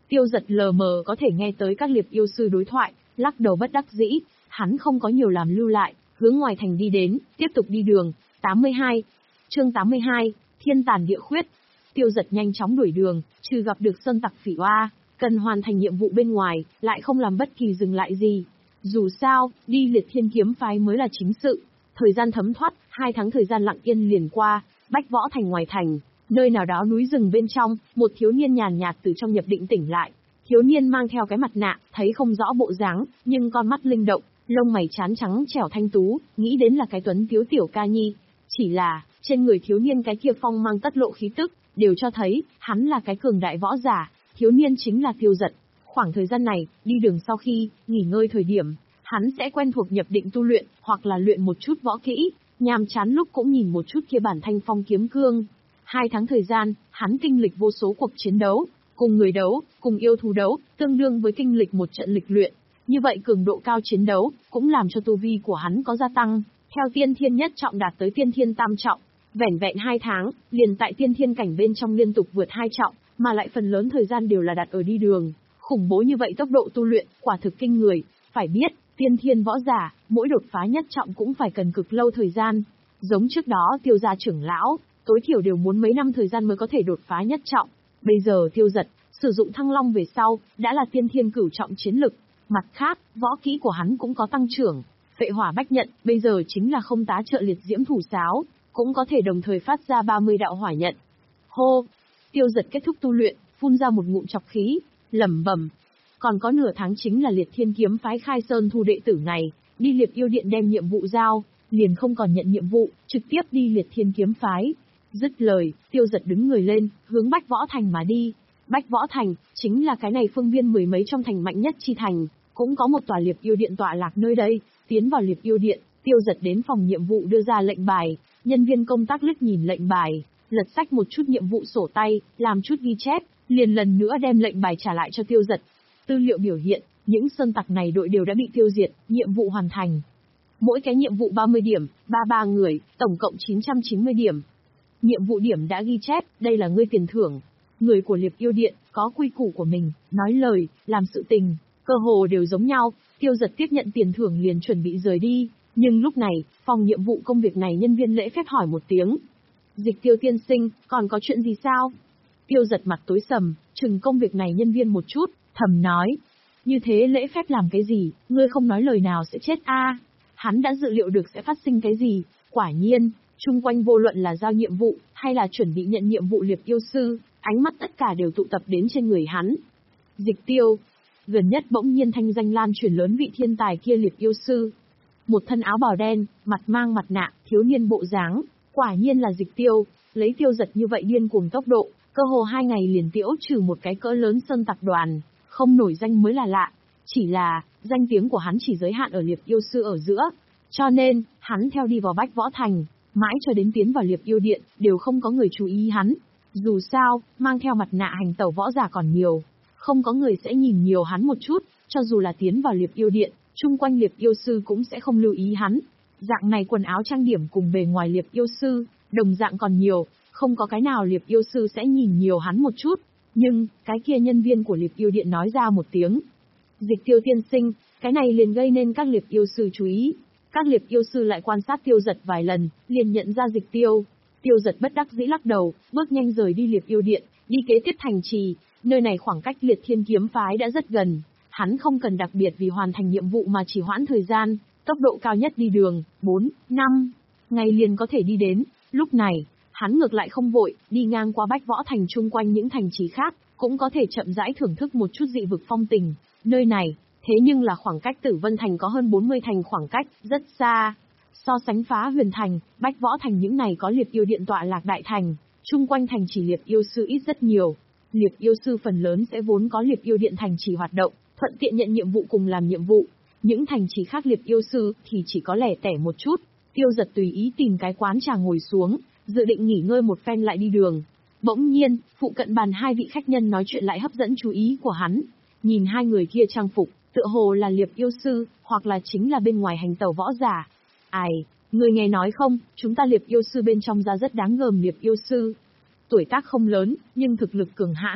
A: Tiêu Giật lờ mờ có thể nghe tới các liệp yêu sư đối thoại, lắc đầu bất đắc dĩ, hắn không có nhiều làm lưu lại, hướng ngoài thành đi đến, tiếp tục đi đường. tám mươi hai. Chương tám mươi hai, Thiên Tàn Địa Khuyết. Tiêu Giật nhanh chóng đuổi đường, trừ gặp được sơn tặc phỉ oa, cần hoàn thành nhiệm vụ bên ngoài, lại không làm bất kỳ dừng lại gì. Dù sao, đi Liệt Thiên kiếm phái mới là chính sự. Thời gian thấm thoát, hai tháng thời gian lặng yên liền qua, Bách Võ Thành ngoài thành, nơi nào đó núi rừng bên trong, một thiếu niên nhàn nhạt từ trong nhập định tỉnh lại. Thiếu niên mang theo cái mặt nạ, thấy không rõ bộ dáng, nhưng con mắt linh động, lông mày trán trắng trẻo thanh tú, nghĩ đến là cái tuấn tiếu tiểu ca nhi. Chỉ là, trên người thiếu niên cái kia phong mang tất lộ khí tức, đều cho thấy, hắn là cái cường đại võ giả, thiếu niên chính là Tiêu Giật. Khoảng thời gian này, đi đường sau khi, nghỉ ngơi thời điểm, hắn sẽ quen thuộc nhập định tu luyện, hoặc là luyện một chút võ kỹ, nhàm chán lúc cũng nhìn một chút kia bản thanh phong kiếm cương. Hai tháng thời gian, hắn kinh lịch vô số cuộc chiến đấu, cùng người đấu, cùng yêu thú đấu, tương đương với kinh lịch một trận lịch luyện. Như vậy cường độ cao chiến đấu, cũng làm cho tu vi của hắn có gia tăng, theo tiên thiên nhất trọng đạt tới tiên thiên tam trọng. Vẻn vẹn hai tháng, liền tại tiên thiên cảnh bên trong liên tục vượt hai trọng, mà lại phần lớn thời gian đều là đặt ở đi đường. Khủng bố như vậy tốc độ tu luyện, quả thực kinh người. Phải biết, tiên thiên võ giả, mỗi đột phá nhất trọng cũng phải cần cực lâu thời gian. Giống trước đó Tiêu gia trưởng lão, tối thiểu đều muốn mấy năm thời gian mới có thể đột phá nhất trọng. Bây giờ Tiêu Giật, sử dụng Thăng Long về sau, đã là tiên thiên cửu trọng chiến lực. Mặt khác, võ kỹ của hắn cũng có tăng trưởng. Phệ hỏa bách nhận, bây giờ chính là không tá trợ liệt diễm thủ sáo, cũng có thể đồng thời phát ra ba mươi đạo hỏa nhận. Hô! Tiêu Giật kết thúc tu luyện, phun ra một ngụm chọc khí, lẩm bẩm. Còn có nửa tháng chính là Liệt Thiên kiếm phái khai sơn thu đệ tử này, đi Liệt Yêu Điện đem nhiệm vụ giao, liền không còn nhận nhiệm vụ, trực tiếp đi Liệt Thiên kiếm phái. Dứt lời, Tiêu Giật đứng người lên, hướng Bách Võ Thành mà đi. Bách Võ Thành, chính là cái này phương viên mười mấy trong thành mạnh nhất chi thành, cũng có một tòa Liệt Yêu Điện tọa lạc nơi đây. Tiến vào Liệt Yêu Điện, Tiêu Giật đến phòng nhiệm vụ đưa ra lệnh bài, nhân viên công tác liếc nhìn lệnh bài, lật sách một chút nhiệm vụ sổ tay, làm chút ghi chép, liền lần nữa đem lệnh bài trả lại cho Tiêu Giật. Tư liệu biểu hiện, những sơn tặc này đội đều đã bị tiêu diệt, nhiệm vụ hoàn thành. Mỗi cái nhiệm vụ ba mươi điểm, ba mươi ba người, tổng cộng chín trăm chín mươi điểm. Nhiệm vụ điểm đã ghi chép, đây là ngươi tiền thưởng. Người của Liệt Yêu Điện, có quy củ của mình, nói lời, làm sự tình, cơ hồ đều giống nhau. Tiêu Giật tiếp nhận tiền thưởng liền chuẩn bị rời đi, nhưng lúc này, phòng nhiệm vụ công việc này nhân viên lễ phép hỏi một tiếng. Dịch Tiêu tiên sinh, còn có chuyện gì sao? Tiêu Giật mặt tối sầm, chừng công việc này nhân viên một chút, thầm nói. Như thế lễ phép làm cái gì, ngươi không nói lời nào sẽ chết a. À, hắn đã dự liệu được sẽ phát sinh cái gì, quả nhiên, chung quanh vô luận là giao nhiệm vụ, hay là chuẩn bị nhận nhiệm vụ Liệt Yêu sư, ánh mắt tất cả đều tụ tập đến trên người hắn. Dịch Tiêu. Gần nhất bỗng nhiên thanh danh lan truyền lớn vị thiên tài kia Liệt Yêu sư. Một thân áo bào đen, mặt mang mặt nạ, thiếu niên bộ dáng, quả nhiên là Dịch Tiêu. Lấy Tiêu Giật như vậy điên cuồng tốc độ, cơ hồ hai ngày liền tiễu trừ một cái cỡ lớn sơn tặc đoàn, không nổi danh mới là lạ. Chỉ là, danh tiếng của hắn chỉ giới hạn ở Liệt Yêu sư ở giữa, cho nên, hắn theo đi vào Bách Võ Thành, mãi cho đến tiến vào Liệt Yêu Điện, đều không có người chú ý hắn. Dù sao, mang theo mặt nạ hành tẩu võ giả còn nhiều, không có người sẽ nhìn nhiều hắn một chút, cho dù là tiến vào Liệt Yêu Điện, chung quanh Liệt Yêu sư cũng sẽ không lưu ý hắn. Dạng này quần áo trang điểm cùng bề ngoài Liệt Yêu sư, đồng dạng còn nhiều, không có cái nào Liệt Yêu sư sẽ nhìn nhiều hắn một chút. Nhưng, cái kia nhân viên của Liệt Yêu Điện nói ra một tiếng. Dịch Tiêu tiên sinh, cái này liền gây nên các Liệt Yêu sư chú ý. Các Liệt Yêu sư lại quan sát Tiêu Giật vài lần, liền nhận ra Dịch Tiêu. Tiêu Giật bất đắc dĩ lắc đầu, bước nhanh rời đi Liệt Yêu Điện, đi kế tiếp thành trì. Nơi này khoảng cách Liệt Thiên kiếm phái đã rất gần, hắn không cần đặc biệt vì hoàn thành nhiệm vụ mà chỉ hoãn thời gian, tốc độ cao nhất đi đường, bốn, năm ngày liền có thể đi đến. Lúc này, hắn ngược lại không vội, đi ngang qua Bách Võ Thành chung quanh những thành trì khác, cũng có thể chậm rãi thưởng thức một chút dị vực phong tình. Nơi này, thế nhưng là khoảng cách Tử Vân Thành có hơn bốn mươi thành khoảng cách, rất xa. So sánh Phá Huyền Thành, Bách Võ Thành những này có Liệt Yêu Điện tọa lạc đại thành, chung quanh thành chỉ Liệt Yêu sư ít rất nhiều. Liệt Yêu sư phần lớn sẽ vốn có Liệt Yêu Điện thành chỉ hoạt động, thuận tiện nhận nhiệm vụ cùng làm nhiệm vụ. Những thành trì khác Liệt Yêu sư thì chỉ có lẻ tẻ một chút. Tiêu Giật tùy ý tìm cái quán trà ngồi xuống, dự định nghỉ ngơi một phen lại đi đường. Bỗng nhiên, phụ cận bàn hai vị khách nhân nói chuyện lại hấp dẫn chú ý của hắn. Nhìn hai người kia trang phục, tựa hồ là Liệt Yêu sư, hoặc là chính là bên ngoài hành tẩu võ giả. Ai, người nghe nói không, chúng ta Liệt Yêu sư bên trong ra rất đáng gờm Liệt Yêu sư. Tuổi tác không lớn, nhưng thực lực cường hãn,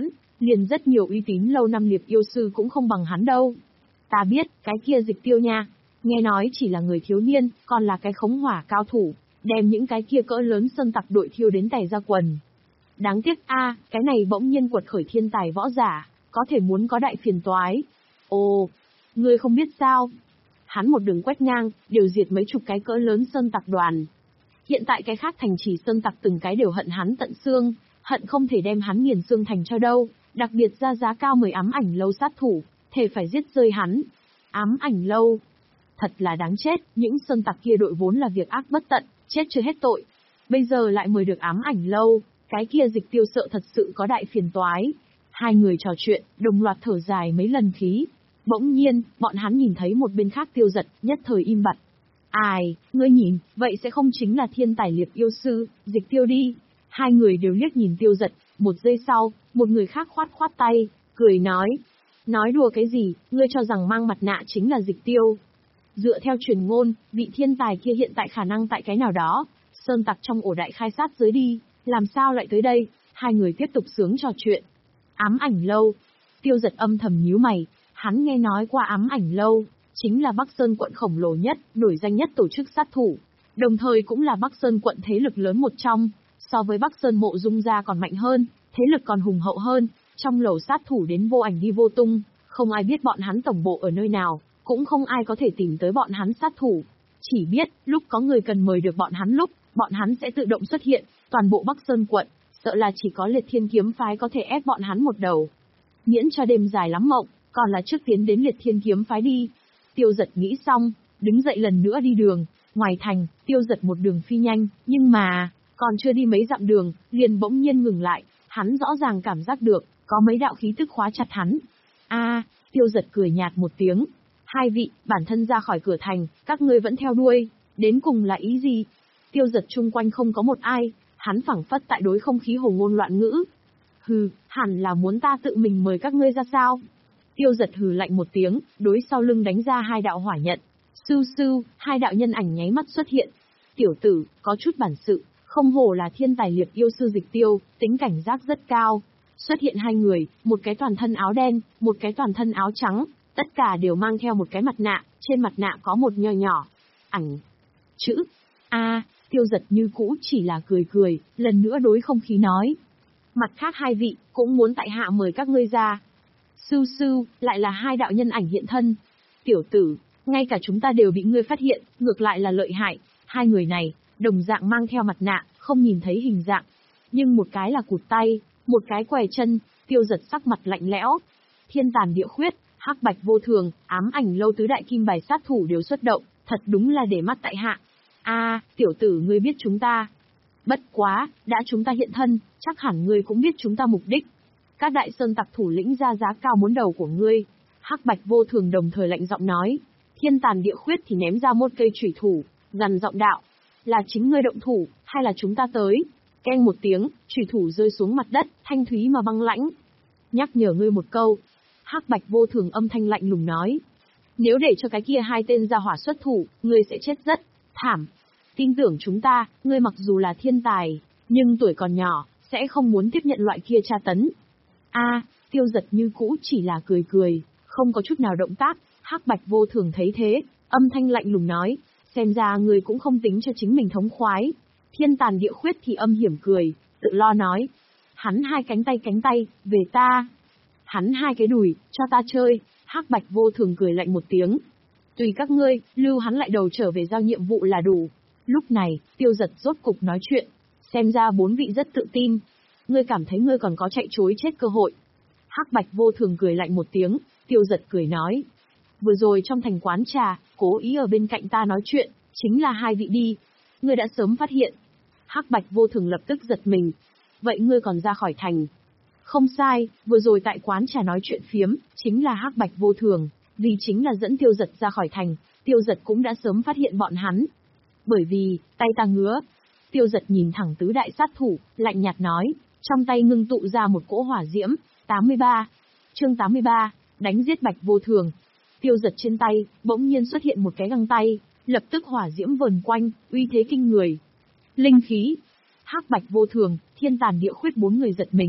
A: liền rất nhiều uy tín lâu năm liệp yêu sư cũng không bằng hắn đâu. Ta biết, cái kia Dịch Tiêu nha, nghe nói chỉ là người thiếu niên, còn là cái khống hỏa cao thủ, đem những cái kia cỡ lớn sơn tặc đội thiêu đến tè ra quần. Đáng tiếc a, cái này bỗng nhiên quật khởi thiên tài võ giả, có thể muốn có đại phiền toái. Ồ, ngươi không biết sao? Hắn một đường quét ngang, đều diệt mấy chục cái cỡ lớn sơn tặc đoàn. Hiện tại cái khác thành trì sơn tặc từng cái đều hận hắn tận xương, hận không thể đem hắn nghiền xương thành cho đâu, đặc biệt ra giá cao mười ám ảnh lâu sát thủ, thề phải giết rơi hắn. Ám ảnh lâu, thật là đáng chết, những sơn tặc kia đội vốn là việc ác bất tận, chết chưa hết tội. Bây giờ lại mời được ám ảnh lâu, cái kia Dịch Tiêu sợ thật sự có đại phiền toái. Hai người trò chuyện, đồng loạt thở dài mấy lần khí. Bỗng nhiên, bọn hắn nhìn thấy một bên khác Tiêu Dật, nhất thời im bặt. Ai, ngươi nhìn, vậy sẽ không chính là thiên tài liệp yêu sư, Dịch Tiêu đi. Hai người đều liếc nhìn Tiêu Dật, một giây sau, một người khác khoát khoát tay, cười nói. Nói đùa cái gì, ngươi cho rằng mang mặt nạ chính là Dịch Tiêu. Dựa theo truyền ngôn, vị thiên tài kia hiện tại khả năng tại cái nào đó, sơn tặc trong ổ đại khai sát giới đi, làm sao lại tới đây? Hai người tiếp tục sướng trò chuyện. Ám ảnh lâu. Tiêu Dật âm thầm nhíu mày, hắn nghe nói qua ám ảnh lâu, chính là Bắc Sơn quận khổng lồ nhất, nổi danh nhất tổ chức sát thủ, đồng thời cũng là Bắc Sơn quận thế lực lớn một trong, so với Bắc Sơn mộ dung gia còn mạnh hơn, thế lực còn hùng hậu hơn, trong lầu sát thủ đến vô ảnh đi vô tung, không ai biết bọn hắn tổng bộ ở nơi nào, cũng không ai có thể tìm tới bọn hắn sát thủ. Chỉ biết, lúc có người cần mời được bọn hắn lúc, bọn hắn sẽ tự động xuất hiện, toàn bộ Bắc Sơn quận, sợ là chỉ có Liệt Thiên Kiếm Phái có thể ép bọn hắn một đầu. Miễn cho đêm dài lắm mộng, còn là trước tiến đến Liệt Thiên Kiếm Phái đi. Tiêu Dật nghĩ xong, đứng dậy lần nữa đi đường, ngoài thành, Tiêu Dật một đường phi nhanh, nhưng mà, còn chưa đi mấy dặm đường, liền bỗng nhiên ngừng lại, hắn rõ ràng cảm giác được, có mấy đạo khí tức khóa chặt hắn. A, Tiêu Dật cười nhạt một tiếng. Hai vị, bản thân ra khỏi cửa thành, các ngươi vẫn theo đuôi, đến cùng là ý gì? Tiêu Dật chung quanh không có một ai, hắn phảng phất tại đối không khí hồ ngôn loạn ngữ. Hừ, hẳn là muốn ta tự mình mời các ngươi ra sao? Tiêu Dật hừ lạnh một tiếng, đối sau lưng đánh ra hai đạo hỏa nhận. Sưu sưu, hai đạo nhân ảnh nháy mắt xuất hiện. Tiểu tử, có chút bản sự, không hổ là thiên tài liệp yêu sư Dịch Tiêu, tính cảnh giác rất cao. Xuất hiện hai người, một cái toàn thân áo đen, một cái toàn thân áo trắng, tất cả đều mang theo một cái mặt nạ, trên mặt nạ có một nho nhỏ ảnh chữ A. Tiêu Dật như cũ chỉ là cười cười, lần nữa đối không khí nói. Mặt khác hai vị, cũng muốn tại hạ mời các ngươi ra. Sưu sưu, lại là hai đạo nhân ảnh hiện thân. Tiểu tử, ngay cả chúng ta đều bị ngươi phát hiện, ngược lại là lợi hại. Hai người này, đồng dạng mang theo mặt nạ, không nhìn thấy hình dạng. Nhưng một cái là cụt tay, một cái què chân. Tiêu Dật sắc mặt lạnh lẽo. Thiên tàn địa khuyết, hắc bạch vô thường, ám ảnh lâu tứ đại kim bài sát thủ đều xuất động, thật đúng là để mắt tại hạ. A, tiểu tử ngươi biết chúng ta. Bất quá, đã chúng ta hiện thân, chắc hẳn ngươi cũng biết chúng ta mục đích. Các đại sơn tặc thủ lĩnh ra giá cao muốn đầu của ngươi. Hắc bạch vô thường đồng thời lạnh giọng nói. Thiên tàn địa khuyết thì ném ra một cây chủy thủ, gằn giọng đạo. Là chính ngươi động thủ, hay là chúng ta tới? Keng một tiếng, chủy thủ rơi xuống mặt đất, thanh thúy mà băng lãnh. Nhắc nhở ngươi một câu. Hắc bạch vô thường âm thanh lạnh lùng nói. Nếu để cho cái kia hai tên ra hỏa xuất thủ, ngươi sẽ chết rất thảm. Tin tưởng chúng ta, ngươi mặc dù là thiên tài, nhưng tuổi còn nhỏ, sẽ không muốn tiếp nhận loại kia tra tấn. A, Tiêu Dật như cũ chỉ là cười cười, không có chút nào động tác. Hắc bạch vô thường thấy thế, âm thanh lạnh lùng nói, xem ra ngươi cũng không tính cho chính mình thống khoái. Thiên tàn địa khuyết thì âm hiểm cười, tự lo nói. Hắn hai cánh tay cánh tay, về ta. Hắn hai cái đùi, cho ta chơi. Hắc bạch vô thường cười lạnh một tiếng. Tùy các ngươi, lưu hắn lại đầu trở về giao nhiệm vụ là đủ. Lúc này, Tiêu Dật rốt cục nói chuyện. Xem ra bốn vị rất tự tin. Ngươi cảm thấy ngươi còn có chạy chối chết cơ hội. Hắc bạch vô thường cười lạnh một tiếng, Tiêu Dật cười nói. Vừa rồi trong thành quán trà, cố ý ở bên cạnh ta nói chuyện, chính là hai vị đi. Ngươi đã sớm phát hiện. Hắc bạch vô thường lập tức giật mình. Vậy ngươi còn ra khỏi thành? Không sai, vừa rồi tại quán trà nói chuyện phiếm, chính là Hắc bạch vô thường, vì chính là dẫn Tiêu Dật ra khỏi thành, Tiêu Dật cũng đã sớm phát hiện bọn hắn. Bởi vì, tay ta ngứa. Tiêu Dật nhìn thẳng tứ đại sát thủ, lạnh nhạt nói, trong tay ngưng tụ ra một cỗ hỏa diễm. tám mươi ba. Chương tám mươi ba, đánh giết bạch vô thường. Tiêu Dật trên tay, bỗng nhiên xuất hiện một cái găng tay, lập tức hỏa diễm vờn quanh, uy thế kinh người. Linh khí. Hắc bạch vô thường, thiên tàn địa khuyết bốn người giật mình.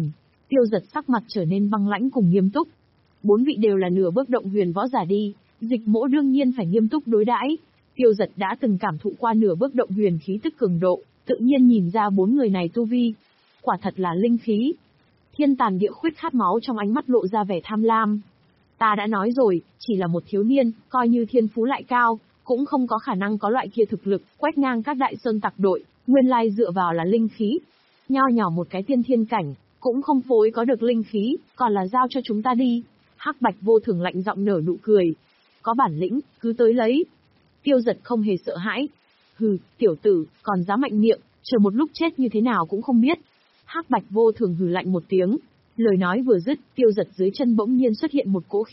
A: Tiêu Giật sắc mặt trở nên băng lãnh cùng nghiêm túc. Bốn vị đều là nửa bước động huyền võ giả đi, Dịch Mỗ đương nhiên phải nghiêm túc đối đãi. Tiêu Giật đã từng cảm thụ qua nửa bước động huyền khí tức cường độ, tự nhiên nhìn ra bốn người này tu vi. Quả thật là linh khí. Thiên Tàn Địa Khuyết khát máu trong ánh mắt lộ ra vẻ tham lam. Ta đã nói rồi, chỉ là một thiếu niên, coi như thiên phú lại cao, cũng không có khả năng có loại kia thực lực, quét ngang các đại sơn tặc đội, nguyên lai dựa vào là linh khí. Nho nhỏ một cái tiên thiên cảnh, cũng không phối có được linh khí, còn là giao cho chúng ta đi. Hắc Bạch Vô Thường lạnh giọng nở nụ cười. Có bản lĩnh, cứ tới lấy. Tiêu Giật không hề sợ hãi. Hừ, tiểu tử, còn dám mạnh miệng, chờ một lúc chết như thế nào cũng không biết. Hắc Bạch Vô Thường hừ lạnh một tiếng. Lời nói vừa dứt, Tiêu Giật dưới chân bỗng nhiên xuất hiện một cỗ khí